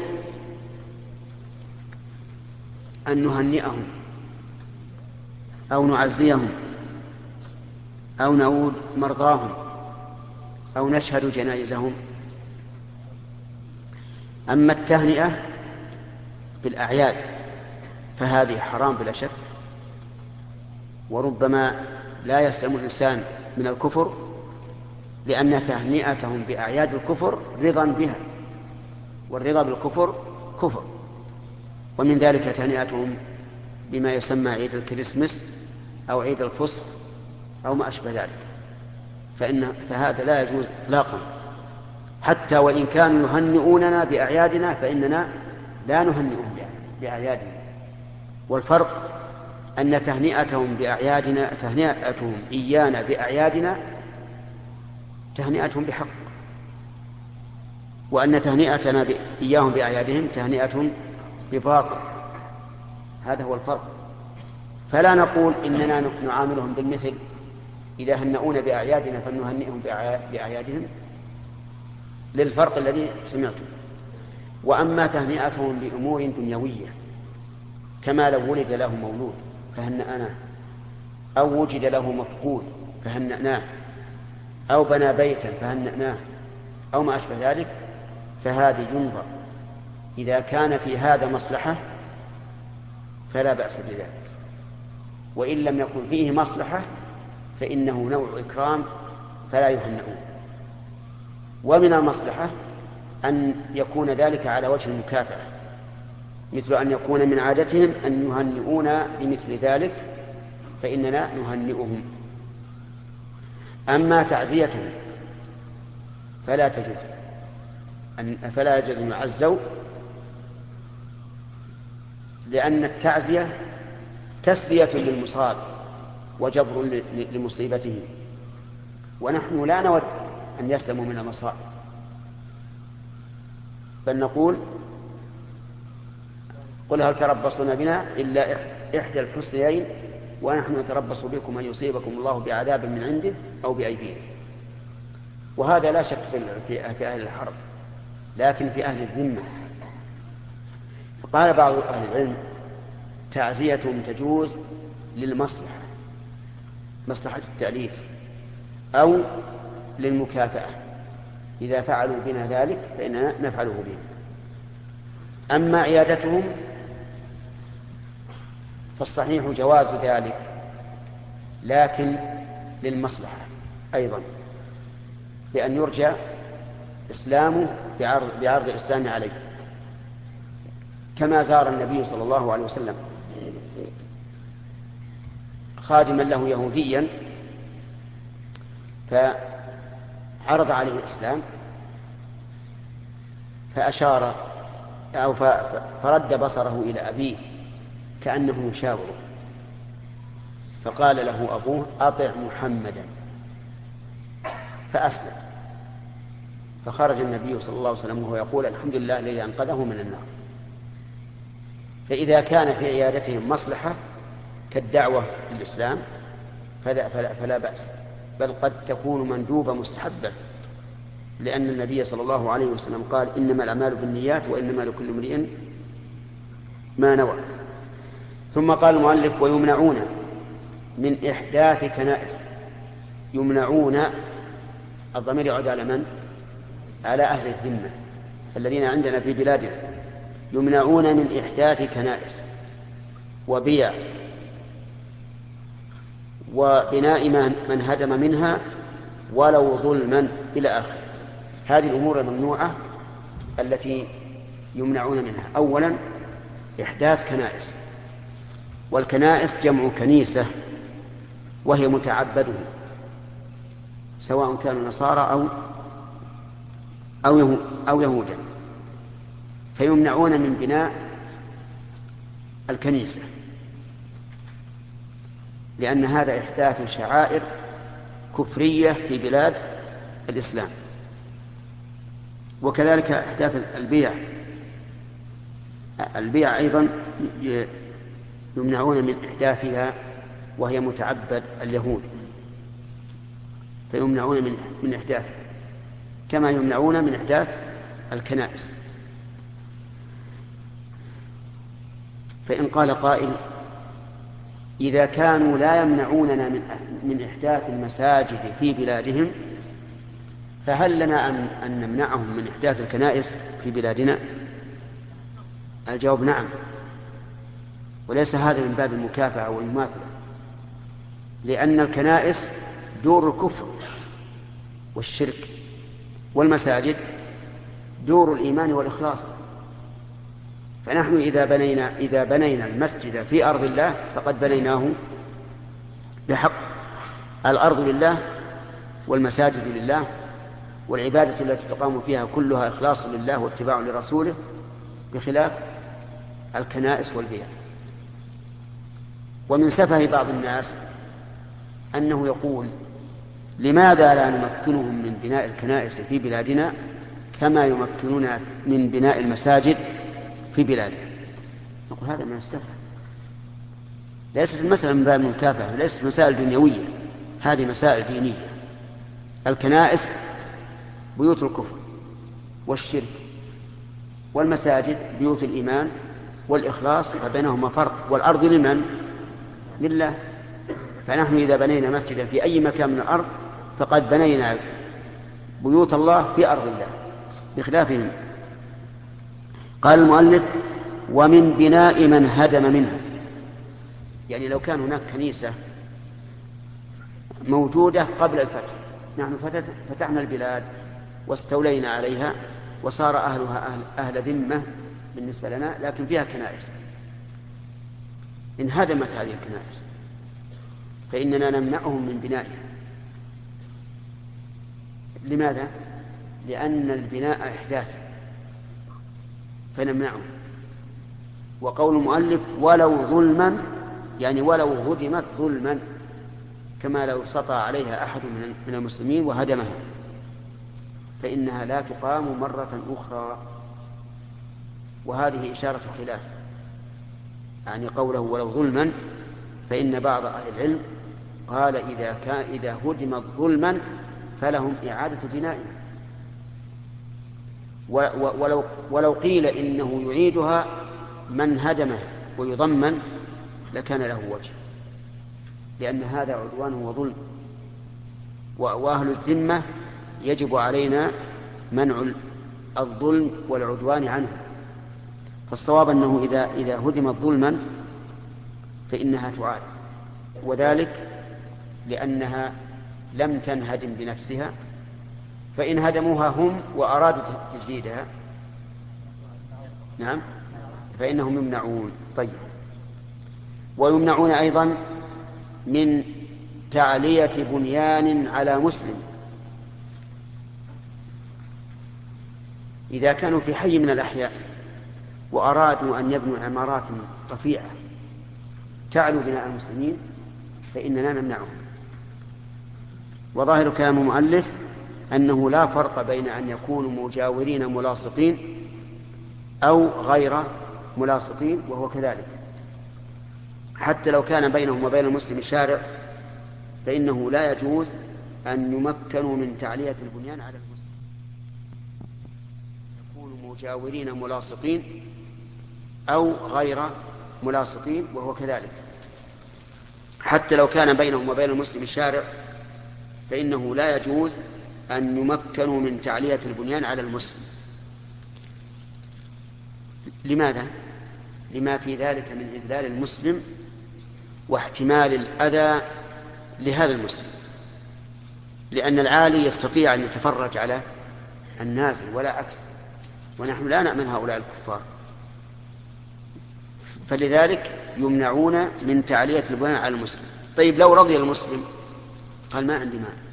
أن نهنئهم أو نعزيهم أو نعود مرضاهم أو نشهد جنائزهم؟ أما التهنئة بالأعياد فهذه حرام بلا شك، وربما لا يسلم الإنسان من الكفر، لأن تهنئتهم بأعياد الكفر رضا بها، والرضا بالكفر كفر. ومن ذلك تهنئتهم بما يسمى عيد الكريسماس أو عيد الفصح أو ما أشبه ذلك، فإن فهذا لا يجوز إطلاقا. حتى وإن كانوا يهنئوننا بأعيادنا فإننا لا نهنئهم بأعيادنا. والفرق أن تهنئتهم بأعيادنا تهنئتهم إيانا بأعيادنا تهنئتهم بحق، وأن تهنئتنا إياهم بأعيادهم تهنئة بباطل. هذا هو الفرق. فلا نقول إننا نعاملهم بالمثل، إذا هنؤون بأعيادنا فنهنئهم بأعيادهم، للفرق الذي سمعته. وأما تهنئتهم بأمور دنيوية كما لو ولد له مولود فهنأناه، أو وجد له مفقود فهنأناه، أو بنى بيتا فهنأناه، أو ما أشبه ذلك، فهذه ينظر إذا كان في هذا مصلحة فلا بأس بذلك، وإن لم يكن فيه مصلحة فإنه نوع إكرام فلا يهنئون. ومن المصلحة أن يكون ذلك على وجه المكافأة، مثل أن يكون من عادتهم أن يهنئون بمثل ذلك فإننا نهنئهم. أما تعزيتهم فلا تجوز، فلا يجوز أن يعزوا، لأن التعزية تسلية للمصاب وجبر لمصيبته، ونحن لا نود أن يسلموا من المصائب، بل نقول قل هل تربصون بنا إلا إحدى الحسنيين ونحن نتربص بكم أن يصيبكم الله بعذاب من عنده أو بأيدينا. وهذا لا شك في أهل الحرب، لكن في أهل الذمة فقال بعض أهل العلم تعزيتهم تجوز للمصلحة، مصلحة التأليف أو للمكافأة، إذا فعلوا بنا ذلك فإننا نفعله بهم. أما عيادتهم فالصحيح جواز ذلك، لكن للمصلحة أيضا، بأن يرجى إسلامه بعرض, بعرض الإسلام عليه، كما زار النبي صلى الله عليه وسلم خادما له يهوديا فعرض عليه الإسلام فأشار أو فرد بصره إلى أبيه كأنه يشاور، فقال له أبوه أطع محمدا فأسلم، فخرج النبي صلى الله عليه وسلم وهو يقول الحمد لله الذي أنقذه من النار. فإذا كان في عيادتهم مصلحة كالدعوة للإسلام فلا, فلا, فلا بأس، بل قد تكون مندوبة مستحبة، لأن النبي صلى الله عليه وسلم قال إنما الأعمال بالنيات وإنما لكل امرئ ما نوى. ثم قال المؤلف ويمنعون من إحداث كنائس. يمنعون الضمير يعود على من؟ على أهل الذمة الذين عندنا في بلادنا. يمنعون من إحداث كنائس وبيع وبناء من هدم منها ولو ظلما إلى آخر. هذه الأمور الممنوعة التي يمنعون منها. أولا إحداث كنائس، والكنائس جمع كنيسة وهي متعبده سواء كانوا نصارى أو أو, أو يهودا، فيمنعون من بناء الكنيسة لأن هذا إحداث شعائر كفرية في بلاد الإسلام. وكذلك إحداث البيع البيع أيضا يمنعون من إحداثها وهي متعبد اليهود، فيمنعون من من إحداثها كما يمنعون من إحداث الكنائس. فإن قال قائل إذا كانوا لا يمنعوننا من من إحداث المساجد في بلادهم فهل لنا أن, أن نمنعهم من إحداث الكنائس في بلادنا؟ الجواب نعم، وليس هذا من باب المكافأة والمماثلة، لأن الكنائس دور الكفر والشرك، والمساجد دور الإيمان والإخلاص. فنحن إذا بنينا, إذا بنينا المسجد في أرض الله فقد بنيناه بحق. الأرض لله والمساجد لله، والعبادة التي تقام فيها كلها إخلاص لله واتباع لرسوله، بخلاف الكنائس والبيع. ومن سفه بعض الناس أنه يقول لماذا لا نمكنهم من بناء الكنائس في بلادنا كما يمكنون من بناء المساجد في بلادنا؟ نقول هذا من السفه، ليست المسألة من باب المكافأة، ليست مسائل دنيوية، هذه مسائل دينية. الكنائس بيوت الكفر والشرك، والمساجد بيوت الإيمان والإخلاص، فبينهما فرق. والأرض لمن؟ لله. فنحن إذا بنينا مسجدا في أي مكان من الأرض فقد بنينا بيوت الله في أرض الله بخلافهم. قال المؤلف ومن بناء من هدم منها، يعني لو كان هناك كنيسة موجودة قبل الفتح، نحن فتحنا البلاد واستولينا عليها وصار أهلها أهل, أهل ذمة بالنسبة لنا، لكن فيها كنائس، انهدمت هذه الكنائس فإننا نمنعهم من بنائها. لماذا؟ لأن البناء إحداث فنمنعه. وقول المؤلف ولو ظلما، يعني ولو هدمت ظلما، كما لو سطى عليها أحد من المسلمين وهدمها فإنها لا تقام مرة أخرى. وهذه إشارة خلاف يعني قوله ولو ظلما، فإن بعض أهل العلم قال إذا كان إذا هدمت ظلما فلهم إعادة بنائها، ولو ولو قيل إنه يعيدها من هدمه ويضمن لكان له وجه، لأن هذا عدوان وظلم، وأهل الذمة يجب علينا منع الظلم والعدوان عنه. فالصواب أنه إذا إذا هدمت ظلما فإنها تعاد، وذلك لأنها لم تنهدم بنفسها، فإن هدموها هم وأرادوا تجديدها نعم فإنهم يمنعون. طيب، ويمنعون أيضا من تعلية بنيان على مسلم إذا كانوا في حي من الأحياء وأرادوا أن يبنوا عمارات رفيعة تعلو بناء المسلمين فإننا نمنعهم. وظاهر كلام المؤلف أنه لا فرق بين أن يكونوا مجاورين ملاصقين أو غير ملاصقين، وهو كذلك حتى لو كان بينهم وبين المسلم شارع فإنه لا يجوز أن يمكنوا من تعلية البنيان على المسلم، يكونوا مجاورين ملاصقين أو غير ملاصقين، وهو كذلك حتى لو كان بينهم وبين المسلم شارع فإنه لا يجوز أن يمكنوا من تعلية البنيان على المسلم. لماذا؟ لما في ذلك من إذلال المسلم واحتمال الأذى لهذا المسلم، لأن العالي يستطيع أن يتفرج على النازل ولا عكس، ونحن لا نأمن هؤلاء الكفار، فلذلك يمنعون من تعلية البنيان على المسلم. طيب، لو رضي المسلم قال ما عندي مانع،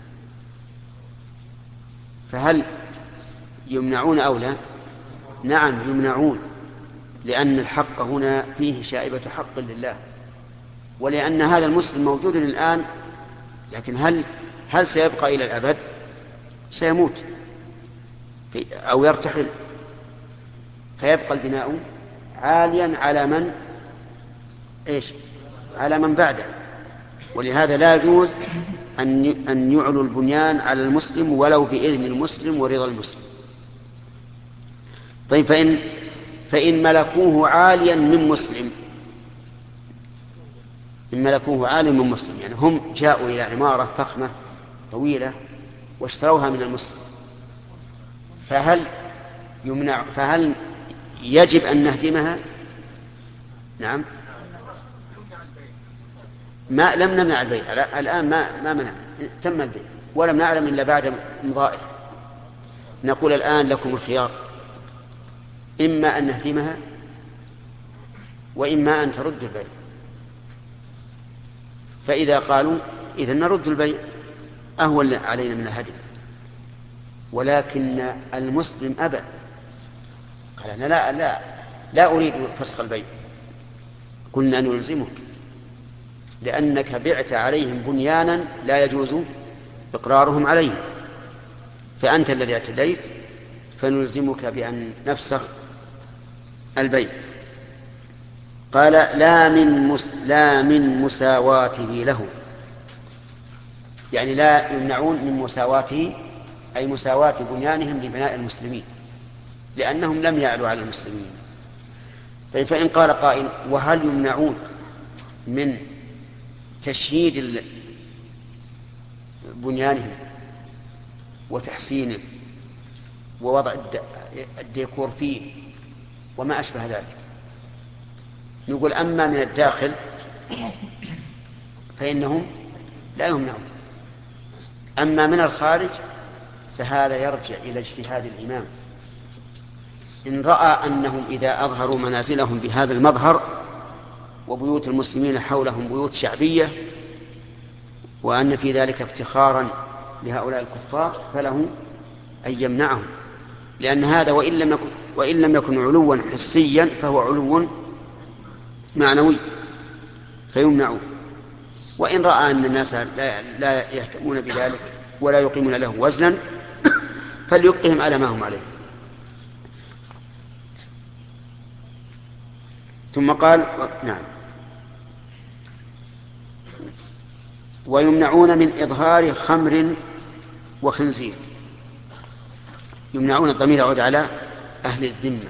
فهل يمنعون أو لا؟ نعم يمنعون، لأن الحق هنا فيه شائبة حق لله، ولأن هذا المسلم موجود الآن، لكن هل هل سيبقى إلى الأبد؟ سيموت أو يرتحل، فيبقى البناء عاليا على من إيش؟ على من بعده، ولهذا لا يجوز أن أن يعلو البنيان على المسلم ولو بإذن المسلم ورضا المسلم. طيب، فإن فإن ملكوه عاليا من مسلم، إن ملكوه عاليا من مسلم يعني هم جاءوا إلى عمارة فخمة طويلة واشتروها من المسلم، فهل يمنع فهل يجب أن نهدمها؟ نعم، ما لم نمنع البيع الآن، ما ما منع، تم البيع ولم نعلم إلا بعد مضائه. نقول الآن لكم الخيار، إما أن نهدمها وإما أن تردوا البيع. فإذا قالوا إذن نرد البيع أهون علينا من الهدم، ولكن المسلم أبى، قال أنا لا لا لا أريد فسخ البيع. قلنا نلزمك، لأنك بعت عليهم بنيانا لا يجوز إقرارهم عليه، فأنت الذي اعتديت، فنلزمك بأن نفسخ البيع. قال لا من مس... لا من مساواته له، يعني لا يمنعون من مساواته، أي مساواة بنيانهم لبناء المسلمين، لأنهم لم يعلوا على المسلمين. طيب، فإن قال قائل وهل يمنعون من تشييد بنيانهم وتحسينه ووضع الديكور فيه وما أشبه ذلك؟ نقول أما من الداخل فإنهم لا يمنعون، أما من الخارج فهذا يرجع إلى اجتهاد الإمام. إن رأى أنهم إذا أظهروا منازلهم بهذا المظهر وبيوت المسلمين حولهم بيوت شعبية وأن في ذلك افتخارا لهؤلاء الكفار فله أن يمنعهم، لأن هذا وإن لم يكن, وإن لم يكن علوا حسيا فهو علو معنوي فيمنعون. وإن رأى أن الناس لا, لا يهتمون بذلك ولا يقيمون له وزنا فليبقهم على ما هم عليه. ثم قال نعم ويمنعون من إظهار خمر وخنزير. يمنعون الضمير يعود على أهل الذمة.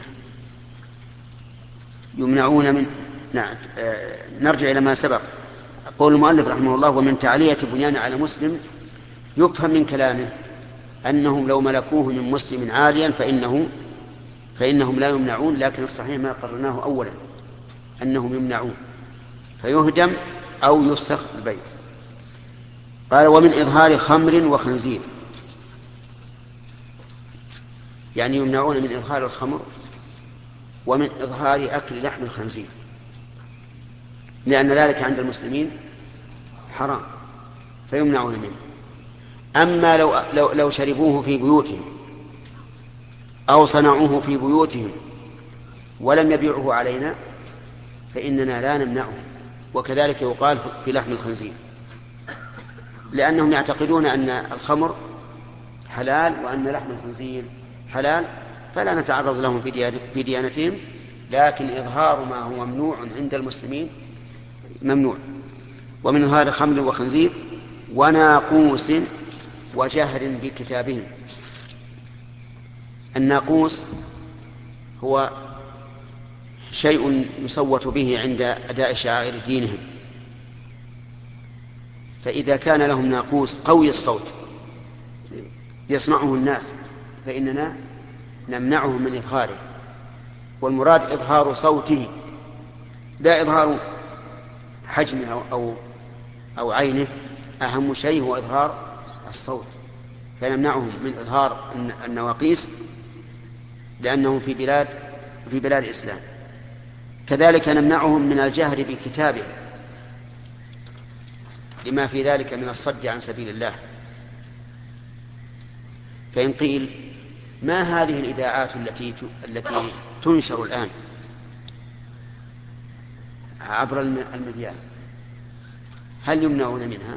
يمنعون من نعم. آه... نرجع إلى ما سبق. قول المؤلف رحمه الله ومن تعلية بنيان على مسلم يفهم من كلامه أنهم لو ملكوه من مسلم عاليا فإنه فإنهم لا يمنعون، لكن الصحيح ما قررناه أولا أنهم يمنعون فيهدم أو يفسخ البيع. قال ومن إظهار خمر وخنزير، يعني يمنعون من إظهار الخمر ومن إظهار أكل لحم الخنزير، لأن ذلك عند المسلمين حرام فيمنعون منه. أما لو, لو, لو شربوه في بيوتهم أو صنعوه في بيوتهم ولم يبيعه علينا فإننا لا نمنعه. وكذلك يقال في لحم الخنزير، لأنهم يعتقدون أن الخمر حلال وأن لحم الخنزير حلال، فلا نتعرض لهم في ديانتهم، لكن إظهار ما هو ممنوع عند المسلمين ممنوع. ومن إظهار خمر وخنزير وناقوس وجهر بكتابهم. الناقوس هو شيء يصوت به عند أداء شعائر دينهم، فإذا كان لهم ناقوس قوي الصوت يسمعه الناس فإننا نمنعهم من إظهاره. والمراد إظهار صوته لا إظهار حجمه أو, أو عينه، أهم شيء هو إظهار الصوت، فنمنعهم من إظهار النواقيس لأنهم في بلاد في بلاد الإسلام. كذلك نمنعهم من الجهر بكتابه لما في ذلك من الصد عن سبيل الله. فإن قيل ما هذه الإذاعات التي التي تنشر الآن عبر المذياع هل يمنعون منها؟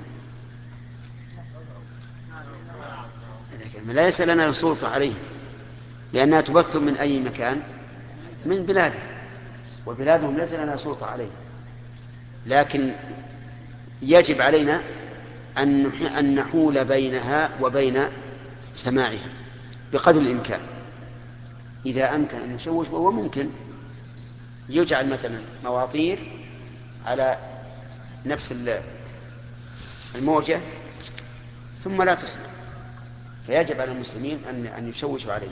ليس لنا سلطة عليه، لأنها تبث من أي مكان من بلاده، وبلادهم ليس لنا سلطة عليه، لكن يجب علينا أن نحول بينها وبين سماعها بقدر الإمكان. إذا أمكن أن نشوش، وهو ممكن يجعل مثلا مواطير على نفس الموجة ثم لا تسمع، فيجب على المسلمين أن يشوشوا عليه.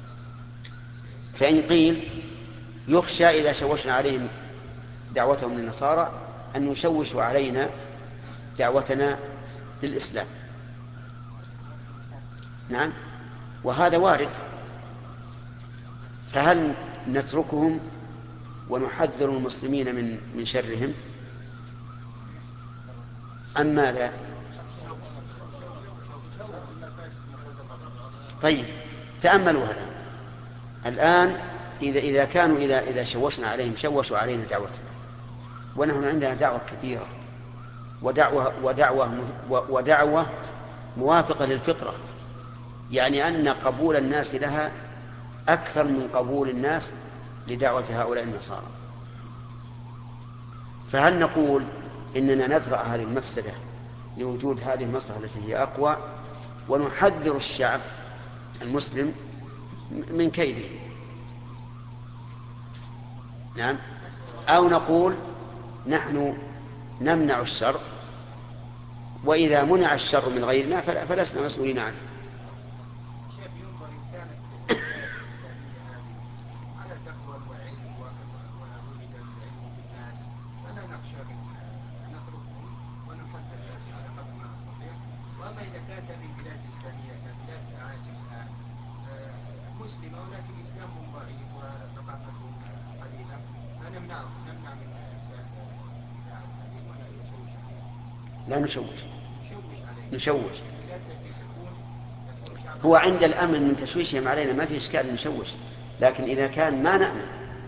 فإن قيل يخشى إذا شوشنا عليهم دعوتهم للنصارى أن يشوشوا علينا دعوتنا للإسلام. نعم، وهذا وارد، فهل نتركهم ونحذر المسلمين من من شرهم أم ماذا؟ طيب تأملوا هذا الآن. إذا إذا كانوا إذا إذا شوشنا عليهم شوشوا علينا دعوتنا، ونحن عندنا دعوة كثيرة ودعوة ودعوة ودعوة موافقة للفطرة، يعني أن قبول الناس لها أكثر من قبول الناس لدعوة هؤلاء النصارى. فهل نقول إننا نزرع هذه المفسدة لوجود هذه المصلحة التي هي أقوى ونحذر الشعب المسلم من كيده؟ نعم، أو نقول نحن نمنع الشر، وإذا منع الشر من غيرنا فلسنا مسؤولين عنه. لا نشوش نشوش هو عند الأمن من تشويشهم علينا ما في إشكال نشوش، لكن إذا كان ما نأمن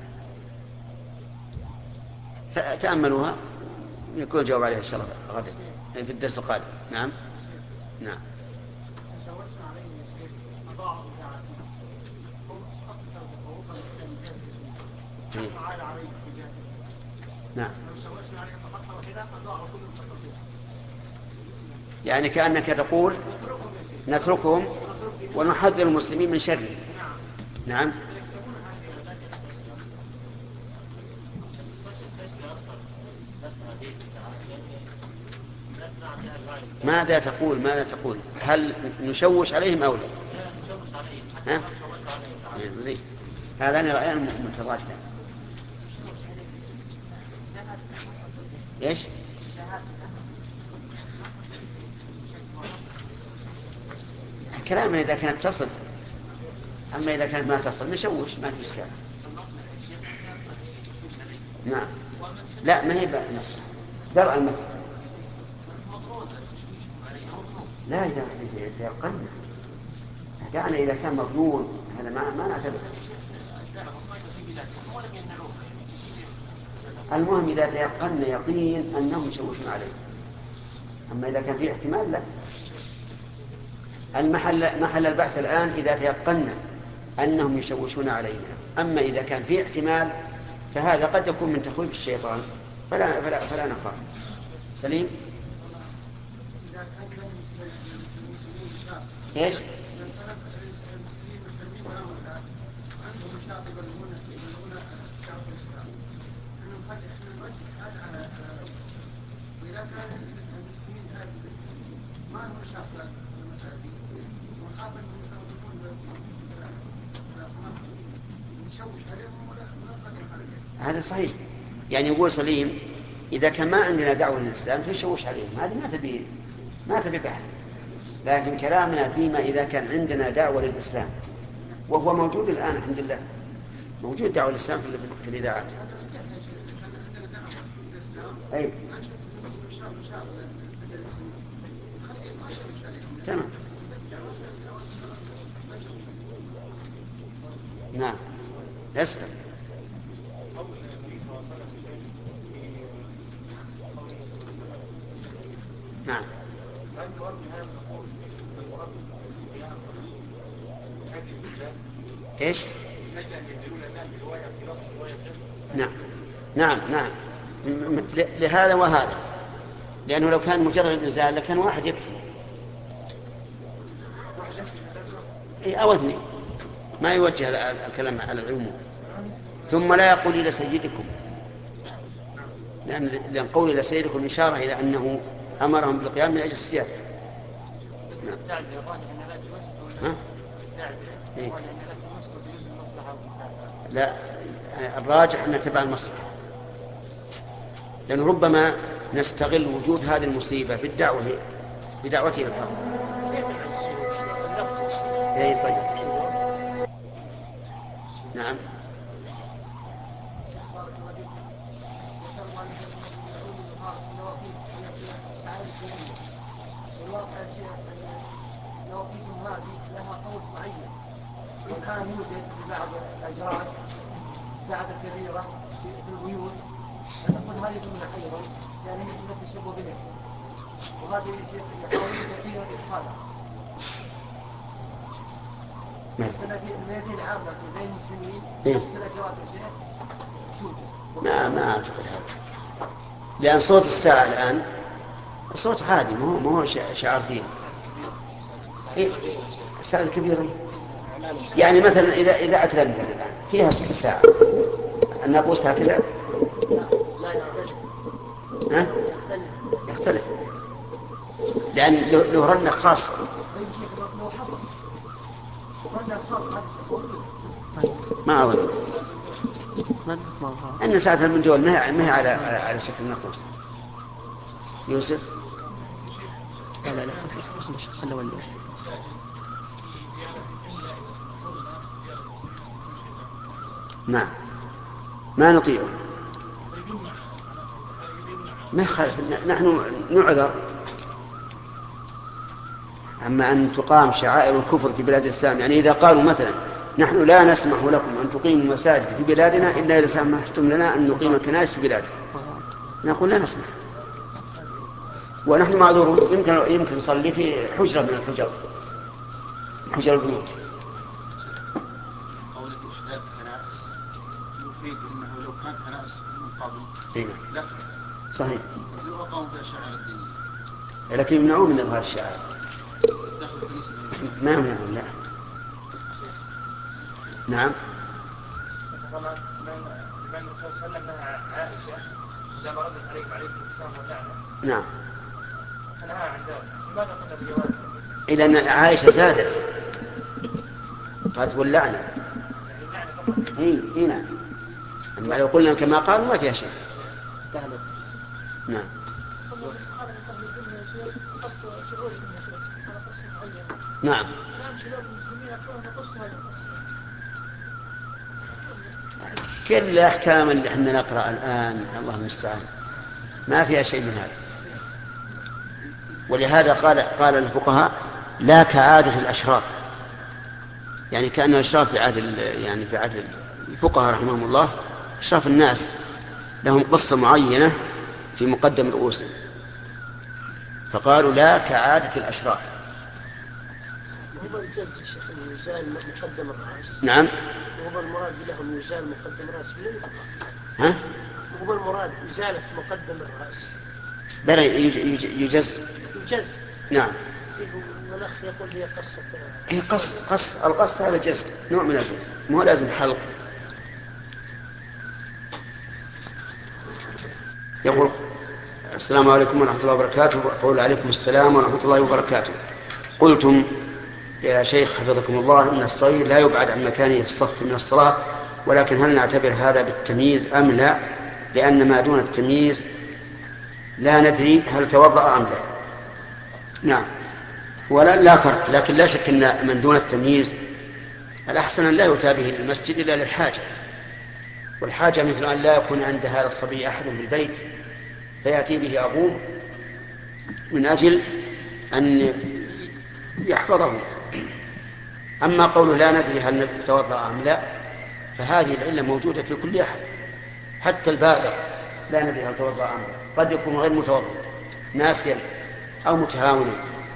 فتأملوها يكون جواب عليها إن شاء الله غدا في الدرس القادم. نعم نعم نعم. يعني كأنك تقول نتركهم ونحذر المسلمين من شره. نعم. ماذا تقول ماذا تقول هل نشوش عليهم أو لا؟ ها؟ زين. هذان رأيان متضادان. ايش؟ كلامنا إذا كانت تصل، أما إذا كانت ما تصل نشوش ما في إشكال. نعم. لا ما هي بقى درء المفسدة. لا إذا تيقنا دعنا إذا كان مضمون هذا ما ما نعتبر. المهم إذا تيقنا يقين أنهم يشوشون عليه. أما إذا كان في احتمال لا. المحل محل البحث الآن إذا تيقنا أنهم يشوشون علينا. أما إذا كان في احتمال فهذا قد يكون من تخويف الشيطان فلا فلا فلا نخاف. سليم. ايش؟ هذا صحيح. يعني يقول سليم إذا كان ما عندنا دعوة للإسلام فنشوش عليهم، هذه ما تبي ما تبي بحث. لكن كلامنا فيما إذا كان عندنا دعوة للإسلام وهو موجود الآن الحمد لله، موجود دعوة للإسلام في, في الإذاعات. أي تمام. نعم. أسأل. نعم. ايش؟ نعم نعم نعم لهذا وهذا، لأنه لو كان مجرد الإنزال لكان واحد يكفي. اي أو اثنين ما يوجه الكلام على العموم. ثم لا يقول إلى سيدكم، لأن لأن قول إلى سيدكم إشارة إلى أنه أمرهم بالقيام من أجل السيادة. نعم. ها؟ إيه؟ لا الراجح أن تبع المصلحة، لأن ربما نستغل وجود هذه المصيبة بالدعوة بدعوته إلى الحق. إيه طيب. نعم. والآن يوجد في بعض الأجراس الساعات الكبيرة في البيوت، نقول هذه ضمن أيضا لأن هي من التشبه بهم، وهذه محاولة كثيرة لإدخالها. مثلا في الميادين العامة في بين المسلمين نفس الأجراس يا شيخ توجد. ما ما أعتقد هذا، لأن صوت الساعة الآن صوت عادي، ما هو ما هو شعار ديني. إيه الساعة الكبيرة يعني مثلا إذا إذاعة لندن الآن فيها ساعة الناقوس هكذا ها؟ يختلف لأن له رنة خاصة. ما أظن أن ساعة من دول ما هي على على شكل ناقوس. يوسف لا لا لا خلنا ولا نعم ما نطيعه ما يخالف، نحن نعذر. أما أن تقام شعائر الكفر في بلاد الإسلام، يعني إذا قالوا مثلا نحن لا نسمح لكم أن تقيموا المساجد في بلادنا إلا إذا سمحتم لنا أن نقيم الكنائس في بلادكم، نقول لا نسمح ونحن معذورون. يمكن يمكن نصلي في حجرة من الحجر حجر البيوت. قول إحداث كنائس يفيد أنه لو كان كنائس من قبل هنا. لا صحيح. لو أقاموا فيها شعائر الدينية لكن يمنعون من إظهار الشعائر. دخل الكنيسة ما يمنعون لا. نعم. طبعا بما أن الرسول صلى الله عليه وسلم نهى عائشة لما ردت عليك عليكم السلام واللعنة. نعم. فنهى عن ذلك. لماذا قلنا بجواز؟ إلى أن عائشة زادت قالت واللعنة. إيه إيه نعم. أما لو قلنا كما قالوا ما فيها شيء. نعم. نعم. كل الأحكام اللي احنا نقرأ الآن الله المستعان ما فيها شيء من هذا. ولهذا قال قال الفقهاء لا كعادة الأشراف، يعني كأن الأشراف في عهد يعني في عهد الفقهاء رحمهم الله أشراف الناس لهم قصة معينة في مقدم رؤوسهم، فقالوا لا كعادة الأشراف. هو الجز شيخ يزال مقدم الرأس. نعم. هو المراد لهم يزال مقدم الرأس من ها؟ هو المراد إزالة مقدم الرأس. بلى يجز. يجز. نعم. والأخ يقول لي قصة. هي قص قص القص هذا جز نوع من الجز مو لازم حلق. يقول السلام عليكم ورحمة الله وبركاته. أقول عليكم السلام ورحمة الله وبركاته. قلتم يا شيخ حفظكم الله إن الصغير لا يبعد عن مكانه في الصف من الصلاة، ولكن هل نعتبر هذا بالتمييز أم لا؟ لأن ما دون التمييز لا ندري هل توضأ أم لا. نعم ولا لا فرق، لكن لا شك أن من دون التمييز الأحسن أن لا يؤتى به للمسجد إلا للحاجة، والحاجة مثل أن لا يكون عند هذا الصبي أحد في البيت فيأتي به أبوه من أجل أن يحفظه. أما قوله لا ندري هل نتوضأ أم لا فهذه العلة موجودة في كل أحد، حتى البالغ لا ندري هل توضأ أم لا، قد يكون غير متوضئ ناسيا أو متهاونا.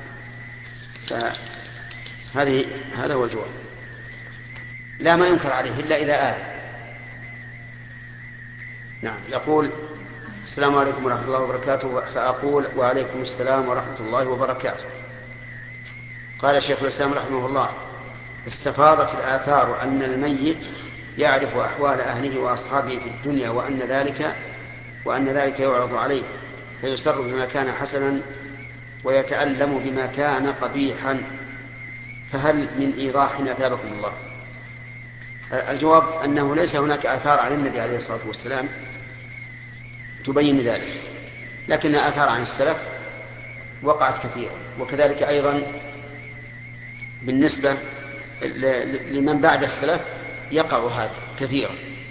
فهذه هذا هو الجواب. لا ما ينكر عليه إلا إذا آذى. نعم. يقول السلام عليكم ورحمة الله وبركاته، فأقول وعليكم السلام ورحمة الله وبركاته. قال شيخ الإسلام رحمه الله استفاضت الآثار أن الميت يعرف أحوال أهله وأصحابه في الدنيا وأن ذلك وأن ذلك يعرض عليه فيسر بما كان حسنا ويتألم بما كان قبيحا، فهل من إيضاح أثابكم الله؟ الجواب أنه ليس هناك آثار عن النبي عليه الصلاة والسلام تبين ذلك، لكن آثار عن السلف وقعت كثيرا، وكذلك أيضا بالنسبة لمن بعد السلف يقع هذا كثيرا.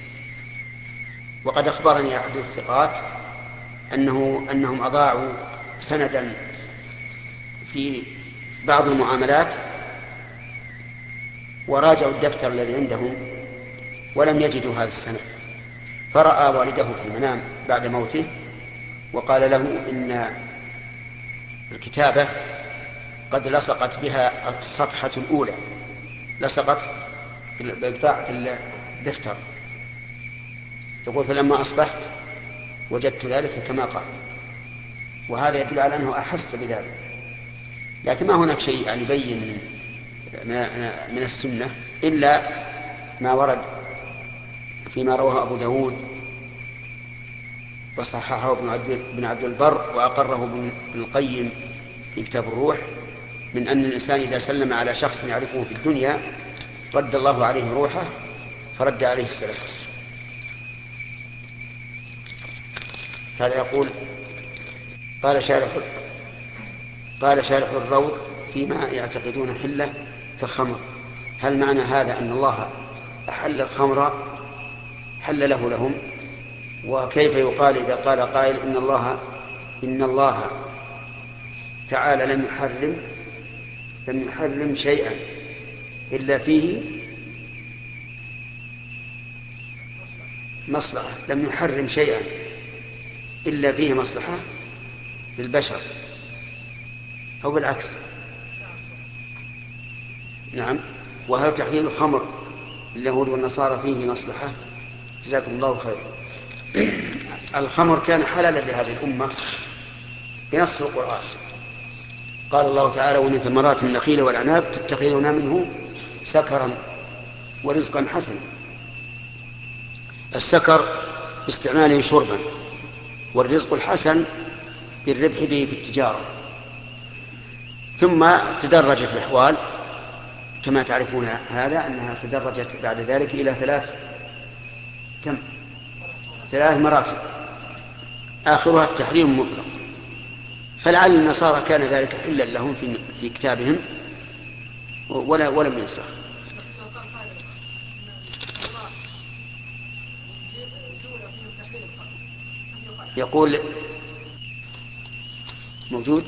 وقد أخبرني أحد الثقات أنه أنهم أضاعوا سندا في بعض المعاملات وراجعوا الدفتر الذي عندهم ولم يجدوا هذا السند، فرأى والده في المنام بعد موته وقال له إن الكتابة قد لصقت بها الصفحة الأولى، لصقت بقطاعة الدفتر. يقول فلما أصبحت وجدت ذلك كما قال، وهذا يدل على أنه أحس بذلك. لكن ما هناك شيء يعني يبين من السنة إلا ما ورد فيما رواه أبو داود وصححه ابن عبد البر وأقره ابن القيم في كتاب الروح، من أن الإنسان إذا سلم على شخص يعرفه في الدنيا رد الله عليه روحه فرد عليه السلام. هذا يقول قال شارح قال شارح الروض فيما يعتقدون حله كالخمر، هل معنى هذا أن الله أحل الخمر حل له لهم؟ وكيف يقال إذا قال قائل إن الله إن الله تعالى لم يحرم لم يحرم شيئا إلا فيه مصلحة، لم يحرم شيئا إلا فيه مصلحة للبشر، أو بالعكس؟ نعم. وهل تحريم الخمر اليهود والنصارى فيه مصلحة؟ جزاكم الله خيرا. الخمر كان حلالا لهذه الأمة بنص القرآن. قال الله تعالى: ومن ثمرات النخيل والأعناب تتخذون منه سكرا ورزقا حسنا. السكر باستعماله شربا، والرزق الحسن بالربح به في التجارة. ثم تدرجت الأحوال كما تعرفون هذا، أنها تدرجت بعد ذلك إلى ثلاث كم ثلاث مراتب، آخرها التحريم المطلق. فلعل النصارى كان ذلك حلا لهم في في كتابهم ولا ولم ينسخ. يقول موجود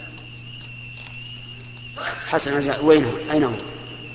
حسن، وين هو؟ أين هو؟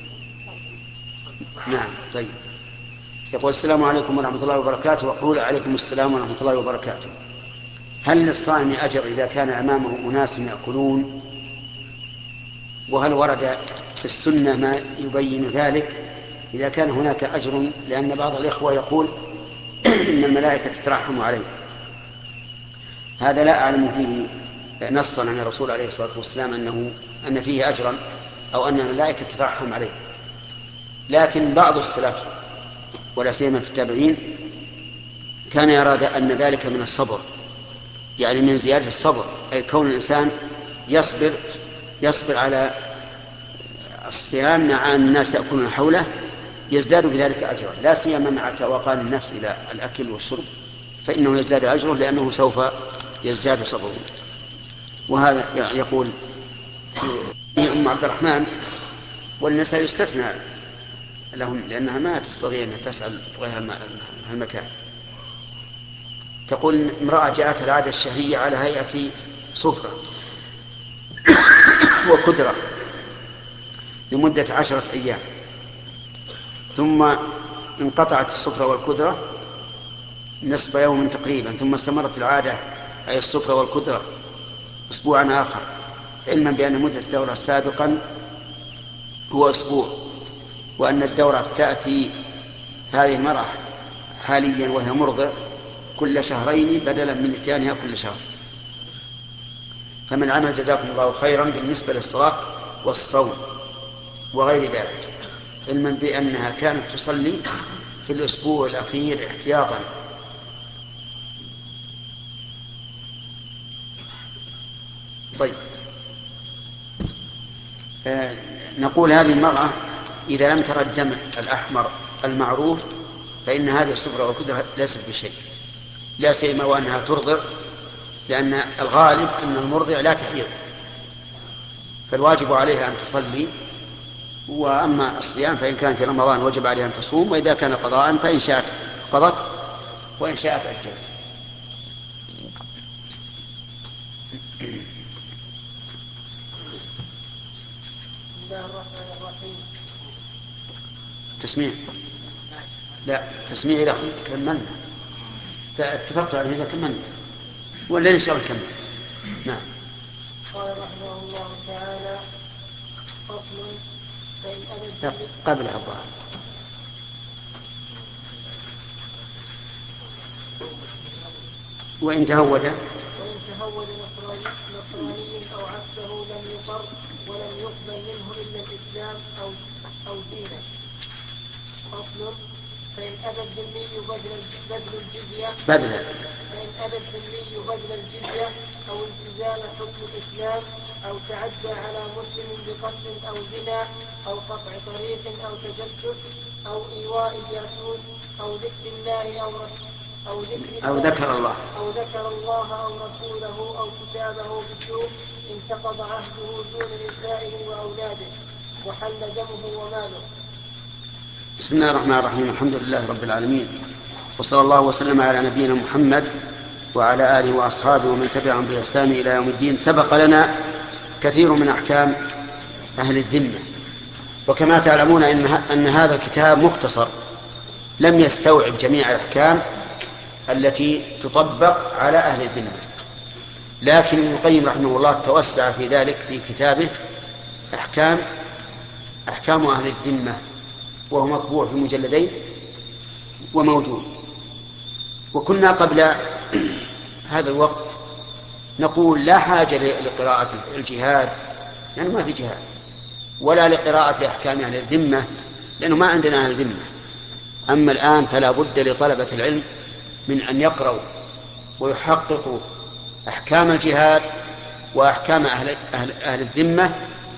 نعم طيب. يقول: السلام عليكم ورحمة الله وبركاته. وقول: عليكم السلام ورحمة الله وبركاته. هل للصائم أجر إذا كان أمامه أناس يأكلون؟ وهل ورد في السنة ما يبين ذلك إذا كان هناك أجر؟ لأن بعض الإخوة يقول إن الملائكة تترحم عليه. هذا لا أعلم فيه نصا عن الرسول عليه الصلاة والسلام أنه أن فيه أجرا أو أن الملائكة تترحم عليه، لكن بعض السلف ولا سيما في التابعين كان يرى أن ذلك من الصبر، يعني من زيادة الصبر، أي كون الإنسان يصبر يصبر على الصيام مع أن الناس يأكلون حوله، يزداد بذلك أجرا، لا سيما مع توقان النفس إلى الأكل والشرب، فإنه يزداد أجره لأنه سوف يزداد صبره. وهذا يقول أم عبد الرحمن: والنساء يستثنى لهم لأنها ما تستطيع أن تسأل غير المكان. تقول: امرأة جاءت العادة الشهرية على هيئة صفرة وكدرة لمدة عشرة أيام، ثم انقطعت الصفرة والكدرة نصف يوم تقريبا، ثم استمرت العادة أي الصفرة والكدرة أسبوعا آخر، علما بأن مدة الدورة سابقا هو أسبوع، وأن الدورة تأتي هذه المرأة حاليا وهي مرضع كل شهرين بدلا من اتيانها كل شهر. فمن عمل جزاكم الله خيرا بالنسبة للصلاة والصوم وغير ذلك، علما بأنها كانت تصلي في الأسبوع الأخير احتياطا. طيب، آه نقول هذه المرأة إذا لم ترى الدم الأحمر المعروف فإن هذه الصفرة والكدرة ليست بشيء، لا سيما وأنها ترضع، لأن الغالب أن المرضع لا تحيض، فالواجب عليها أن تصلي. وأما الصيام فإن كان في رمضان وجب عليها أن تصوم، وإذا كان قضاء فإن شاءت قضت وإن شاءت أجلت. تسميع لا تسميع إلى كملنا، اتفقت على إذا كملنا ولا إن شاء الله كمل. نعم. قال رحمه الله تعالى: فصل فإن أبد قبل الظهر. وإن تهود وإن تهود نصراني, نصراني أو عكسه لم يقر ولم يقبل منه إلا الإسلام أو أو دينه. فصل فإن أبى الذمي بذل الجزية بذل فإن أبى الذمي بذل الجزية أو التزام حكم الإسلام أو تعدى على مسلم بقتل أو زنا أو قطع طريق أو تجسس أو إيواء جاسوس أو ذكر الله أو رسوله أو ذكر, أو ذكر الله أو ذكر الله أو رسوله أو كتابه بسوء انتقض عهده دون نسائه وأولاده وحل دمه وماله. بسم الله الرحمن الرحيم. الحمد لله رب العالمين، وصلى الله وسلم على نبينا محمد وعلى آله وأصحابه ومن تبعهم بإحسان إلى يوم الدين. سبق لنا كثير من أحكام أهل الذمة، وكما تعلمون إن, أن هذا الكتاب مختصر لم يستوعب جميع الأحكام التي تطبق على أهل الذمة، لكن ابن القيم رحمه الله توسع في ذلك في كتابه أحكام أحكام أهل الذمة، وهو مطبوع في مجلدين وموجود. وكنا قبل هذا الوقت نقول لا حاجة لقراءة الجهاد لأنه ما في جهاد، ولا لقراءة أحكام أهل الذمة لأنه ما عندنا أهل الذمة. أما الآن فلا بد لطلبة العلم من أن يقرأوا ويحققوا أحكام الجهاد وأحكام أهل, أهل, أهل الذمة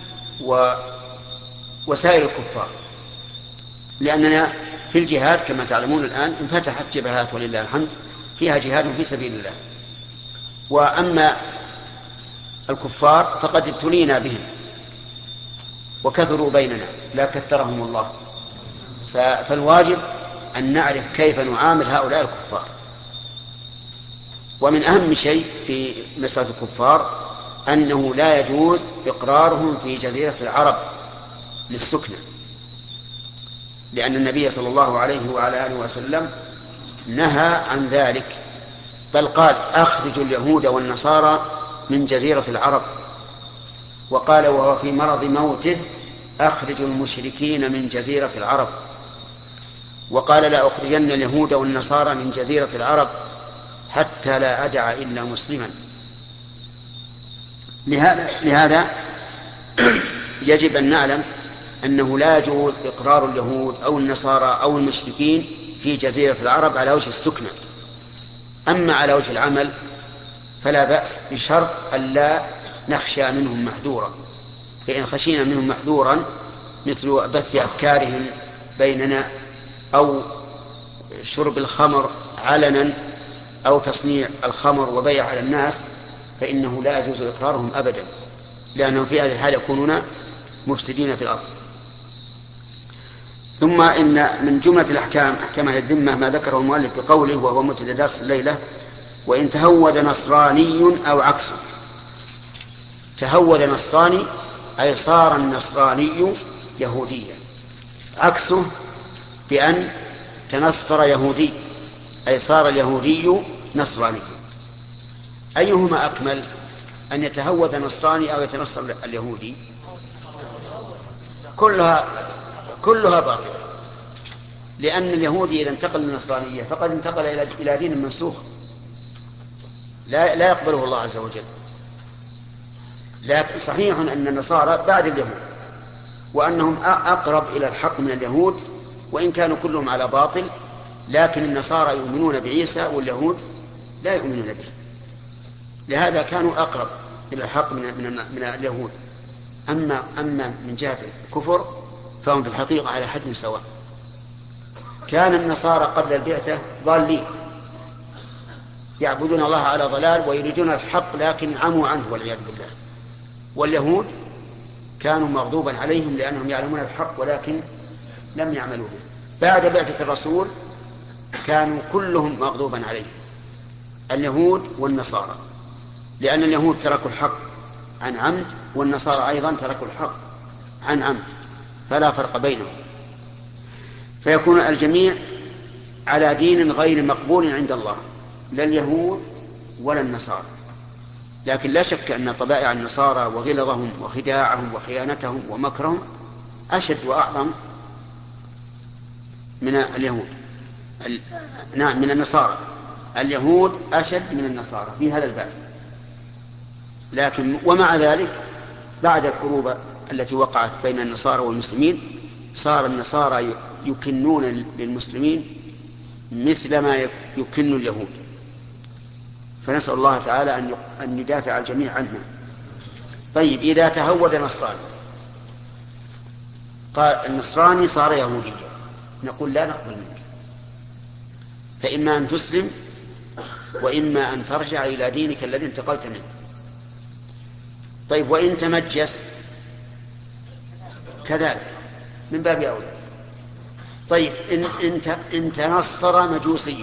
وسائر الكفار، لأننا في الجهاد كما تعلمون الآن انفتحت جبهات ولله الحمد فيها جهاد في سبيل الله. وأما الكفار فقد ابتلينا بهم وكثروا بيننا لا كثرهم الله، فالواجب أن نعرف كيف نعامل هؤلاء الكفار. ومن أهم شيء في مسألة الكفار أنه لا يجوز إقرارهم في جزيرة العرب للسكنة، لأن النبي صلى الله عليه وعلى آله وسلم نهى عن ذلك، بل قال أخرجوا اليهود والنصارى من جزيرة العرب، وقال وهو في مرض موته أخرجوا المشركين من جزيرة العرب، وقال لا أخرجن اليهود والنصارى من جزيرة العرب حتى لا أدع إلا مسلما. لهذا, لهذا يجب أن نعلم أنه لا يجوز إقرار اليهود أو النصارى أو المشركين في جزيرة العرب على وجه السكنة. أما على وجه العمل فلا بأس بشرط ألا نخشى منهم محذورا، فإن خشينا منهم محذورا مثل بث أفكارهم بيننا أو شرب الخمر علنا أو تصنيع الخمر وبيع على الناس فإنه لا يجوز إقرارهم أبدا، لأنهم في هذه الحالة يكونون مفسدين في الأرض. ثم إن من جملة الأحكام أحكام أهل الذمة ما ذكره المؤلف بقوله وهو مبتدأ درس الليلة وإن تهود نصراني أو عكسه. تهود نصراني أي صار النصراني يهوديا، عكسه بأن تنصر يهودي أي صار اليهودي نصراني. أيهما أكمل، أن يتهود نصراني أو يتنصر اليهودي؟ كلها كلها باطلة، لأن اليهودي إذا انتقل للنصرانية فقد انتقل إلى دين منسوخ لا لا يقبله الله عز وجل. لكن صحيح أن النصارى بعد اليهود وأنهم أقرب إلى الحق من اليهود وإن كانوا كلهم على باطل، لكن النصارى يؤمنون بعيسى واليهود لا يؤمنون به، لهذا كانوا أقرب إلى الحق من, من, من اليهود. أما, أما من جهة الكفر فهم في الحقيقة على حد سواء. كان النصارى قبل البعثة ضالين يعبدون الله على ضلال ويريدون الحق لكن عموا عنه والعياذ بالله، واليهود كانوا مغضوبا عليهم لأنهم يعلمون الحق ولكن لم يعملوا به. بعد بعثة الرسول كانوا كلهم مغضوبا عليهم، اليهود والنصارى، لأن اليهود تركوا الحق عن عمد والنصارى أيضا تركوا الحق عن عمد، فلا فرق بينهم، فيكون الجميع على دين غير مقبول عند الله، لا اليهود ولا النصارى. لكن لا شك أن طبائع النصارى وغلظهم وخداعهم وخيانتهم ومكرهم أشد وأعظم من اليهود. نعم من النصارى، اليهود أشد من النصارى في هذا الباب. لكن ومع ذلك بعد الحروب التي وقعت بين النصارى والمسلمين صار النصارى يكنون للمسلمين مثل ما يكن اليهود، فنسأل الله تعالى أن يدافع الجميع عنه. طيب إذا تهود نصراني قال النصراني صار يهوديا، نقول لا نقبل منك، فإما أن تسلم وإما أن ترجع إلى دينك الذي انتقلت منه. طيب وإن تمجس كذلك من باب أولى. طيب إن, إن, إن تنصر مجوسي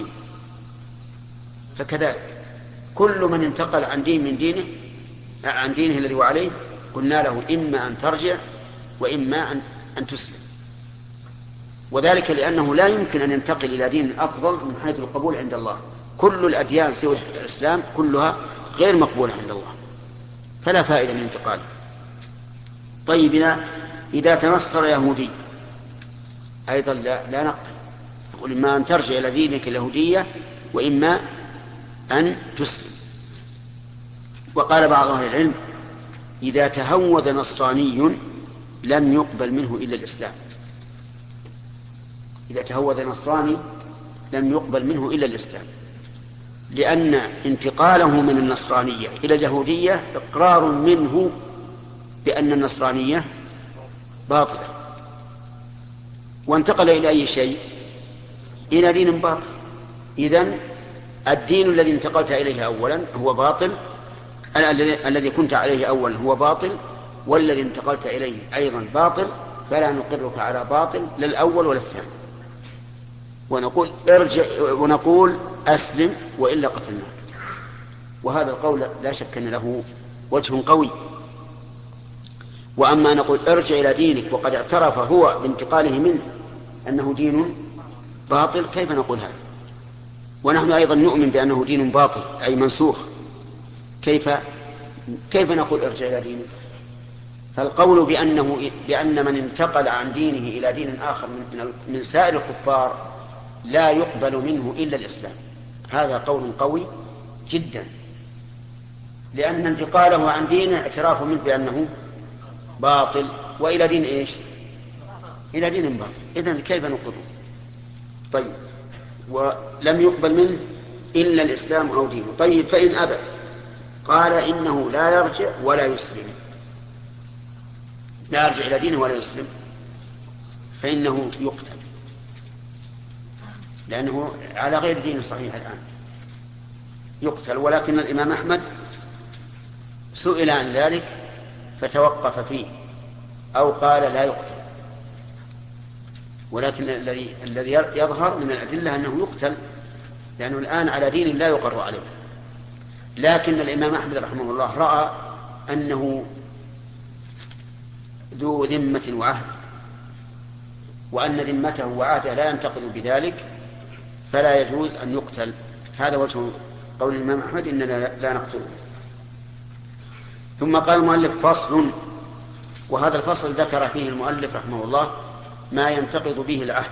فكذلك كل من انتقل عن دين من دينه عن دينه الذي هو عليه قلنا له إما أن ترجع وإما أن, أن تسلم، وذلك لأنه لا يمكن أن ينتقل إلى دين أفضل من حيث القبول عند الله. كل الأديان سوى الإسلام كلها غير مقبولة عند الله، فلا فائدة من انتقاله. طيب إذا تنصر يهودي أيضا لا, لا نقبل، نقول إما أن ترجع إلى دينك اليهودية وإما أن تسلم. وقال بعض أهل العلم إذا تهود نصراني لم يقبل منه إلا الإسلام. إذا تهود نصراني لم يقبل منه إلا الإسلام، لأن انتقاله من النصرانية إلى اليهودية إقرار منه بأن النصرانية باطلة، وانتقل إلى أي شيء؟ إلى دين باطل. إذن الدين الذي انتقلت إليه أولا هو باطل، الذي كنت عليه أولا هو باطل، والذي انتقلت إليه أيضا باطل، فلا نقرك على باطل للأول ولا الثاني، ونقول ارجع ونقول أسلم وإلا قتلناك. وهذا القول لا شك أن له وجه قوي. وأما نقول ارجع إلى دينك وقد اعترف هو بانتقاله منه أنه دين باطل، كيف نقول هذا؟ ونحن أيضا نؤمن بأنه دين باطل أي منسوخ، كيف كيف نقول ارجع إلى دينك؟ فالقول بأنه بأن من انتقل عن دينه إلى دين آخر من, من سائر الكفار لا يقبل منه إلا الإسلام، هذا قول قوي جدا، لأن انتقاله عن دينه اعتراف منه بأنه باطل، وإلى دين إيش؟ إلى دين باطل. إذن كيف نقر؟ طيب، ولم يقبل منه إلا الإسلام أو دينه. طيب، فإن أبى قال إنه لا يرجع ولا يسلم، لا يرجع إلى دينه ولا يسلم، فإنه يقتل، لأنه على غير دين صحيح الآن يقتل. ولكن الإمام أحمد سئل عن ذلك فتوقف فيه، أو قال لا يقتل، ولكن الذي الذي يظهر من الأدلة أنه يقتل، لأنه الآن على دين لا يقر عليه. لكن الإمام أحمد رحمه الله رأى أنه ذو ذمة وعهد، وأن ذمته وعهده لا ينتقض بذلك، فلا يجوز أن يقتل. هذا وجه قول الإمام أحمد إننا لا نقتله. ثم قال المؤلف فصل، وهذا الفصل ذكر فيه المؤلف رحمه الله ما ينتقض به العهد.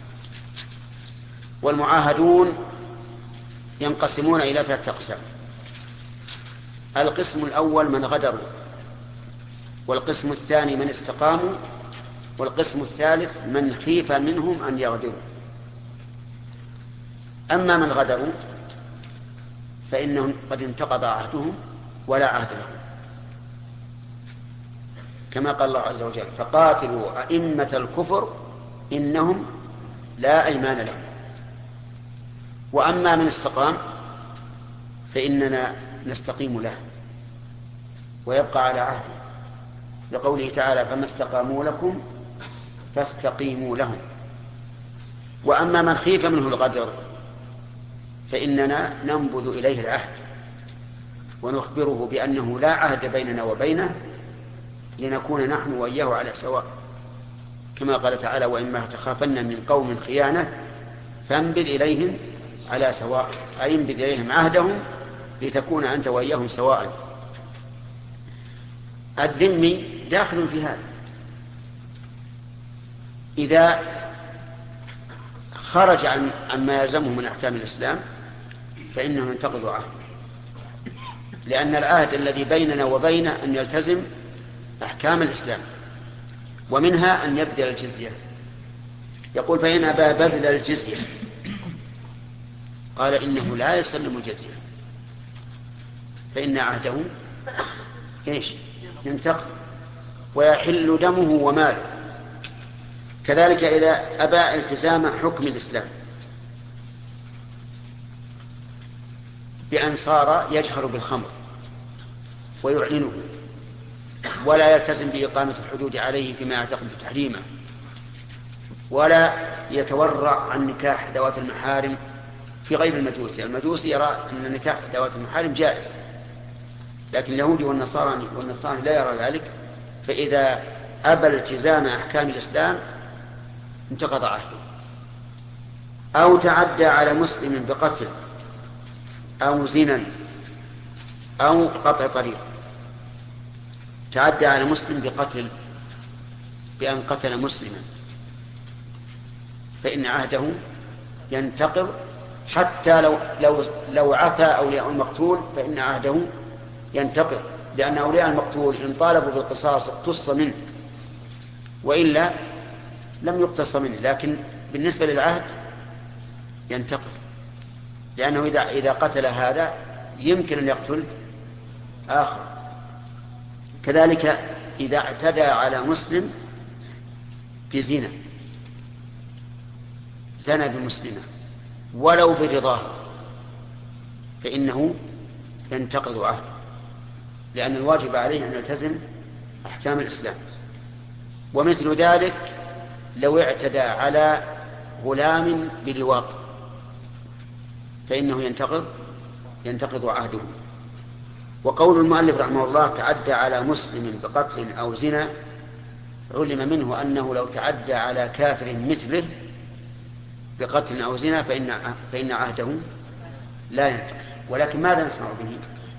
والمعاهدون ينقسمون إلى ثلاثة أقسام: القسم الأول من غدروا، والقسم الثاني من استقاموا، والقسم الثالث من خيف منهم أن يغدروا. أما من غدروا فإنهم قد انتقض عهدهم ولا عهد لهم، كما قال الله عز وجل: فقاتلوا أئمة الكفر إنهم لا أيمان لهم. وأما من استقام فإننا نستقيم له ويبقى على عهده، لقوله تعالى: فما استقاموا لكم فاستقيموا لهم. وأما من خيف منه الغدر فإننا ننبذ إليه العهد ونخبره بأنه لا عهد بيننا وبينه، لنكون نحن وإياه على سواء، كما قال تعالى: وإما تخافن من قوم خيانة فانبذ إليهم على سواء، أي انبذ إليهم عهدهم لتكون أنت وإياهم سواء. الذمي داخل في هذا، إذا خرج عن عما يلزمه من أحكام الإسلام فإنه ينتقض عهده، لأن العهد الذي بيننا وبينه أن يلتزم أحكام الإسلام، ومنها أن يبذل الجزية. يقول: فإن أبى بذل الجزية قال إنه لا يسلم الجزية، فإن عهده إيش؟ ينتقض ويحل دمه وماله. كذلك إذا أبى التزام حكم الإسلام بأن صار يجهر بالخمر ويعلنه ولا يلتزم بإقامة الحدود عليه فيما يعتقد تحريمه، ولا يتورع عن نكاح ذوات المحارم في غير المجوس. المجوسي يرى أن نكاح ذوات المحارم جائز، لكن اليهودي والنصارى والنصارى لا يرى ذلك. فإذا أبى التزام أحكام الإسلام انتقض عهده. أو تعدى على مسلم بقتل أو زنا أو قطع طريق. تعدى على مسلم بقتل، بأن قتل مسلما، فإن عهده ينتقض، حتى لو لو لو عفى أولياء المقتول فإن عهده ينتقض، لأن أولياء المقتول إن طالبوا بالقصاص اقتص منه، وإلا لم يقتص منه. لكن بالنسبة للعهد ينتقض، لأنه إذا إذا قتل هذا يمكن أن يقتل آخر. كذلك إذا اعتدى على مسلم بزنا، زنى بمسلمة ولو برضاها، فإنه ينتقض عهده، لأن الواجب عليه أن يلتزم أحكام الإسلام. ومثل ذلك لو اعتدى على غلام بلواط فإنه ينتقض ينتقض عهده. وقول المؤلف رحمه الله تعدى على مسلم بقتل أو زنا، علم منه أنه لو تعدى على كافر مثله بقتل أو زنا فإن فإن عهده لا ينتقض. ولكن ماذا نصنع به؟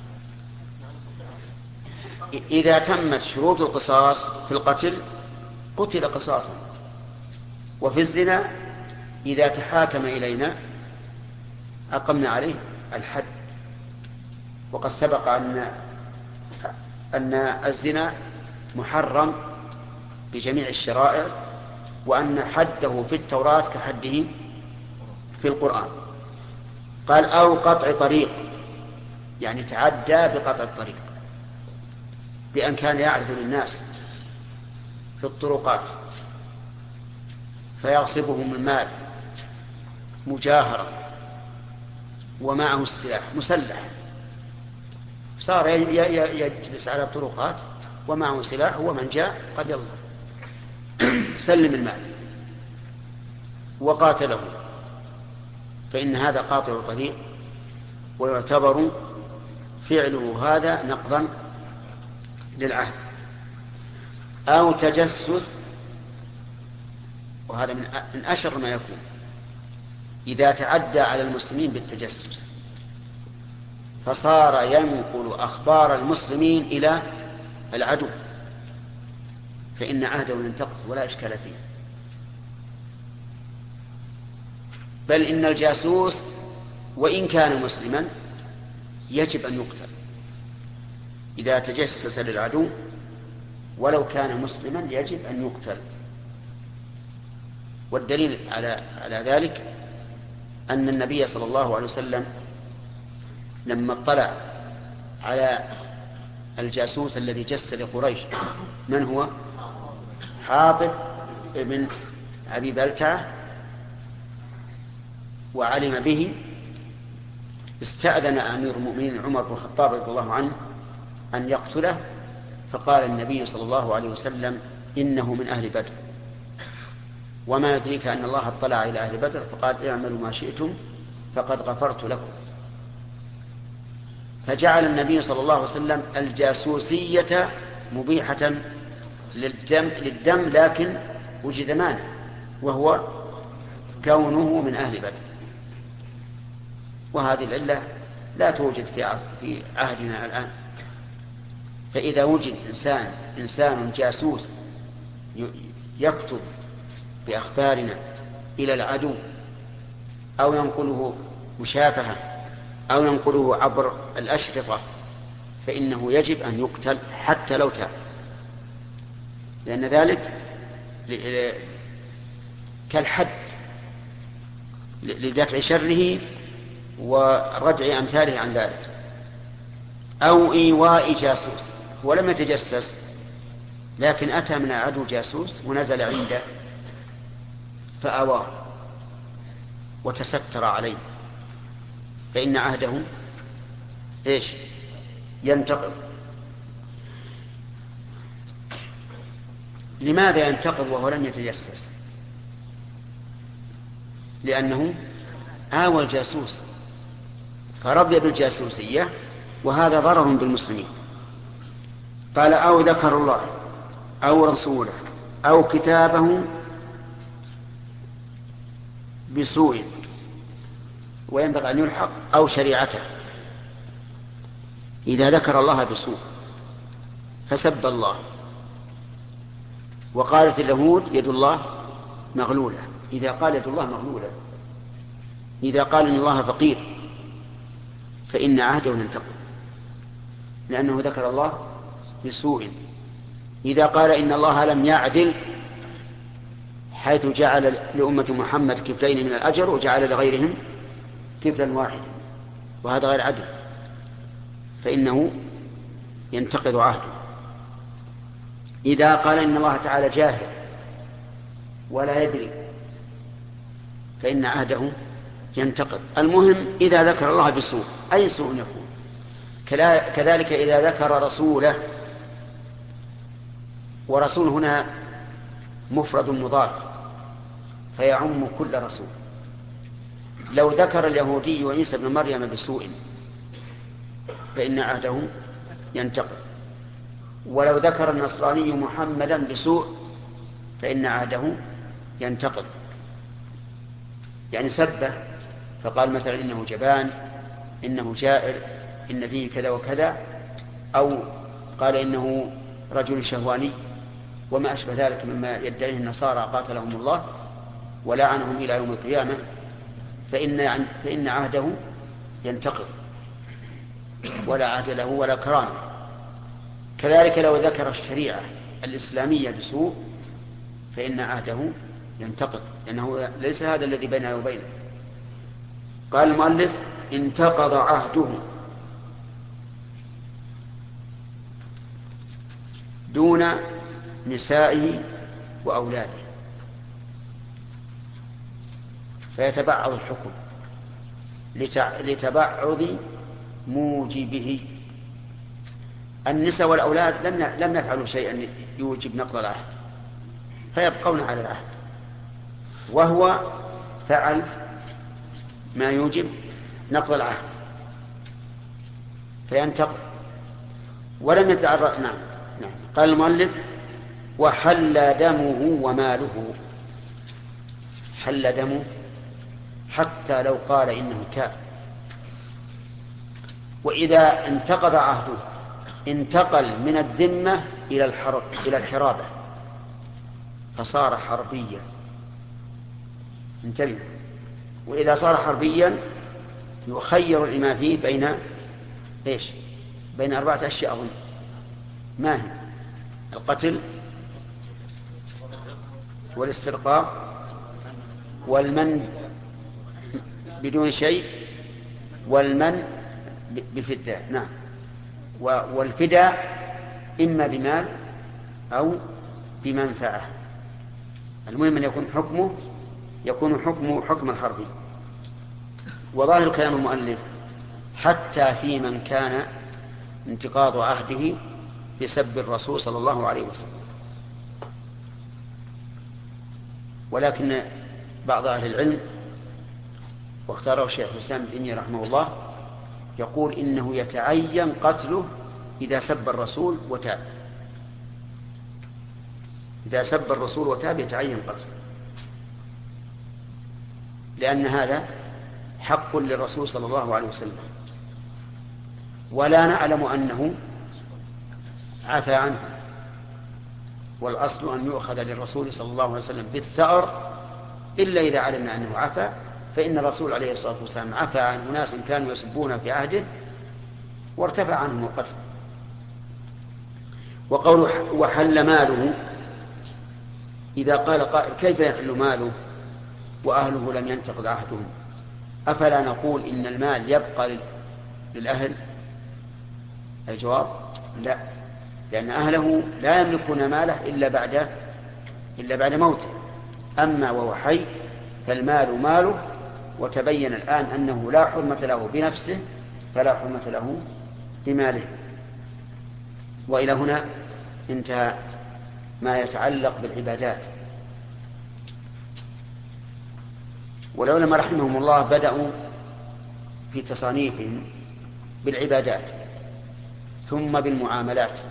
إذا تمت شروط القصاص في القتل قتل قصاصا، وفي الزنا إذا تحاكم إلينا أقمنا عليه الحد. وقد سبق أن أن الزنا محرم بجميع الشرائع، وأن حده في التوراة كحده في القرآن. قال أو قطع طريق، يعني تعدى بقطع الطريق، بأن كان يعرض للناس في الطرقات فيغصبهم المال مجاهرة ومعه السلاح مسلح، صار يجلس على الطرقات ومعه سلاح، ومن جاء قد يلا سلم المال وقاتله، فإن هذا قاطع طريق، ويعتبر فعله هذا نقضا للعهد. أو تجسس، وهذا من أشر ما يكون، إذا تعدى على المسلمين بالتجسس فصار ينقل أخبار المسلمين إلى العدو، فإن عهده ينتقض ولا إشكال فيه. بل إن الجاسوس وإن كان مسلما يجب أن يقتل إذا تجسس للعدو، ولو كان مسلما يجب أن يقتل. والدليل على على ذلك أن النبي صلى الله عليه وسلم لما اطلع على الجاسوس الذي جس لقريش، من هو؟ حاطب بن أبي بلتعة، وعلم به، استأذن أمير المؤمنين عمر بن الخطاب رضي الله عنه أن يقتله، فقال النبي صلى الله عليه وسلم إنه من أهل بدر، وما يدريك أن الله اطلع إلى أهل بدر، فقال اعملوا ما شئتم فقد غفرت لكم. فجعل النبي صلى الله عليه وسلم الجاسوسية مبيحة للدم, للدم لكن وجد مانع، وهو كونه من أهل بدر. وهذه العلة لا توجد في عهدنا الآن. فإذا وجد إنسان إنسان جاسوس يكتب بأخبارنا إلى العدو، أو ينقله مشافهة، أو ينقله عبر الأشرطة، فإنه يجب أن يقتل حتى لو تاب، لأن ذلك كالحد لدفع شره وردع أمثاله عن ذلك. أو إيواء جاسوس، ولم يتجسس لكن أتى من عدو جاسوس ونزل عنده فأواه وتستر عليه، فإن عهده إيش؟ ينتقض. لماذا ينتقض وهو لم يتجسس؟ لأنه آوى الجاسوس فرضي بالجاسوسية، وهذا ضرر بالمسلمين. قال أو ذكر الله أو رسوله أو كتابه بسوء، وينبغي أن يلحق أو شريعته. إذا ذكر الله بسوء فسب الله، وقالت اليهود يد الله مغلولة، إذا قال يد الله مغلولة، إذا قال إن الله فقير، فإن عهده ينتقض. لأنه ذكر الله بسوء. إذا قال إن الله لم يعدل حيث جعل لأمة محمد كفلين من الأجر وجعل لغيرهم كفلا واحدا، وهذا غير عدل، فإنه ينتقض عهده. إذا قال إن الله تعالى جاهل ولا يدري فإن عهده ينتقض. المهم إذا ذكر الله بسوء، أي سوء يكون. كذلك إذا ذكر رسوله، ورسول هنا مفرد مضاف فيعم كل رسول. لو ذكر اليهودي عيسى بن مريم بسوء فإن عهده ينتقض، ولو ذكر النصراني محمدا بسوء فإن عهده ينتقض. يعني سبه فقال مثلا إنه جبان، إنه جائر، إن فيه كذا وكذا، أو قال إنه رجل شهواني وما أشبه ذلك مما يدعيه النصارى قاتلهم الله ولعنهم إلى يوم القيامة، فإن فإن عهده ينتقض ولا عهد له ولا كرامة. كذلك لو ذكر الشريعة الإسلامية بسوء فإن عهده ينتقض، لأنه ليس هذا الذي بيننا وبينه. قال المؤلف انتقض عهده دون نسائه وأولاده، فيتبعض الحكم لتبعض موجبه. النساء والأولاد لم لم يفعلوا شيئا يوجب نقض العهد فيبقون على العهد، وهو فعل ما يوجب نقض العهد فينتقض ولم يتعرض. نعم نعم. قال المؤلف وحل دمه وماله. حل دمه حتى لو قال إنه تاب. وإذا انتقض عهده انتقل من الذمة إلى الحرب إلى الحرابة فصار حربيا. انتبه. وإذا صار حربيا يخير الإمام فيه بين إيش؟ بين أربعة أشياء أظن. ما هي؟ القتل والاسترقاق والمن بدون شيء والمن بفداء. نعم. والفداء إما بمال أو بمنفعة. المهم أن يكون حكمه يكون حكمه حكم الحربي. وظاهر كلام المؤلف حتى في من كان انتقاض عهده بسب الرسول صلى الله عليه وسلم. ولكن بعض أهل العلم واختاره الشيخ الإسلام ابن تيمية رحمه الله يقول إنه يتعين قتله إذا سب الرسول وتاب. إذا سب الرسول وتاب يتعين قتله، لأن هذا حق للرسول صلى الله عليه وسلم، ولا نعلم أنه عفى عنه. والأصل أن يؤخذ للرسول صلى الله عليه وسلم بالثأر إلا إذا علمنا أنه عفى، فإن الرسول عليه الصلاة والسلام عفى عن أناس كانوا يسبون في عهده وارتفع عنهم القتل. وقوله وحل ماله، إذا قال قائل كيف يحل ماله وأهله لم ينتقض عهدهم؟ أفلا نقول إن المال يبقى للأهل؟ الجواب لا، لأن أهله لا يملكون ماله إلا بعد إلا بعد موته. أما وهو حي فالمال ماله، وتبين الآن أنه لا حرمة له بنفسه فلا حرمة له بماله. وإلى هنا انتهى ما يتعلق بالعبادات. والعلماء رحمهم الله بدأوا في تصانيفهم بالعبادات، ثم بالمعاملات،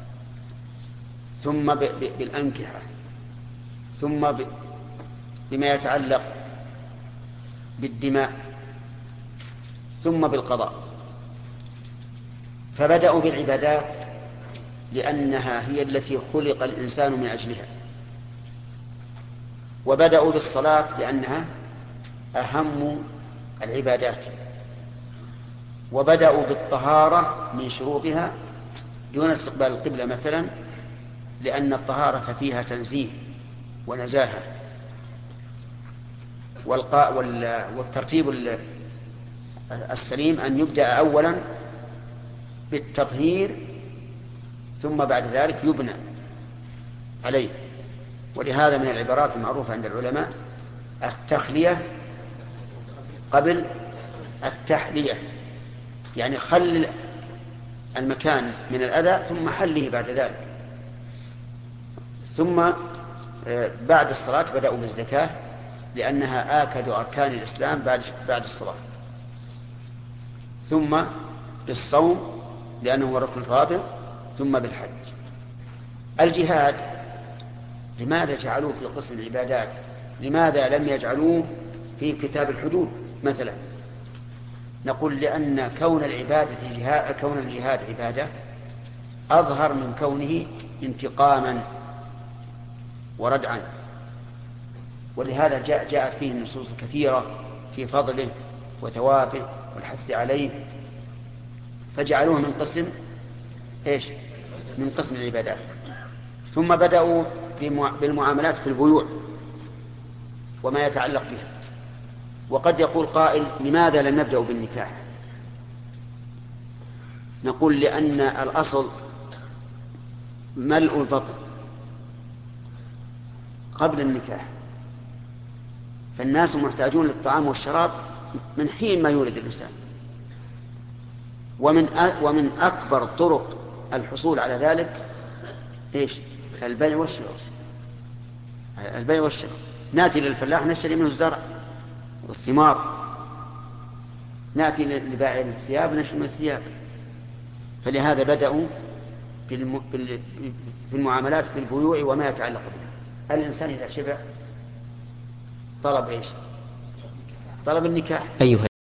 ثم بالأنكحة، ثم بما يتعلق بالدماء، ثم بالقضاء. فبدأوا بالعبادات لأنها هي التي خلق الإنسان من أجلها، وبدأوا بالصلاة لأنها أهم العبادات، وبدأوا بالطهارة من شروطها دون استقبال القبلة مثلا، لأن الطهارة فيها تنزيه ونزاهة، والقاء والترتيب السليم أن يبدأ أولا بالتطهير ثم بعد ذلك يبنى عليه. ولهذا من العبارات المعروفة عند العلماء التخلية قبل التحلية، يعني خل المكان من الأذى ثم حله بعد ذلك. ثم بعد الصلاة بدأوا بالزكاة لأنها آكد أركان الإسلام بعد بعد الصلاة، ثم بالصوم لأنه هو الركن الرابع، ثم بالحج. الجهاد لماذا جعلوه في قسم العبادات؟ لماذا لم يجعلوه في كتاب الحدود مثلا؟ نقول لأن كون العبادة جهاد كون الجهاد عبادة أظهر من كونه انتقاما وردعا، ولهذا جاء جاءت فيه النصوص الكثيرة في فضله وثوابه والحث عليه، فجعلوه من قسم ايش؟ من قسم العبادات. ثم بدأوا بالمعاملات في البيوع وما يتعلق بها. وقد يقول قائل لماذا لم يبدأوا بالنكاح؟ نقول لأن الأصل ملء البطن قبل النكاح، فالناس محتاجون للطعام والشراب من حين ما يولد الإنسان، ومن ومن أكبر طرق الحصول على ذلك إيش؟ البيع والشراء. البيع والشراء، نأتي للفلاح نشتري منه الزرع والثمار، نأتي لبائع الثياب نشتري منه الثياب. فلهذا بدأوا في المعاملات في البيوع وما يتعلق بها. الإنسان إذا شبع طلب إيش؟ طلب النكاح. أيها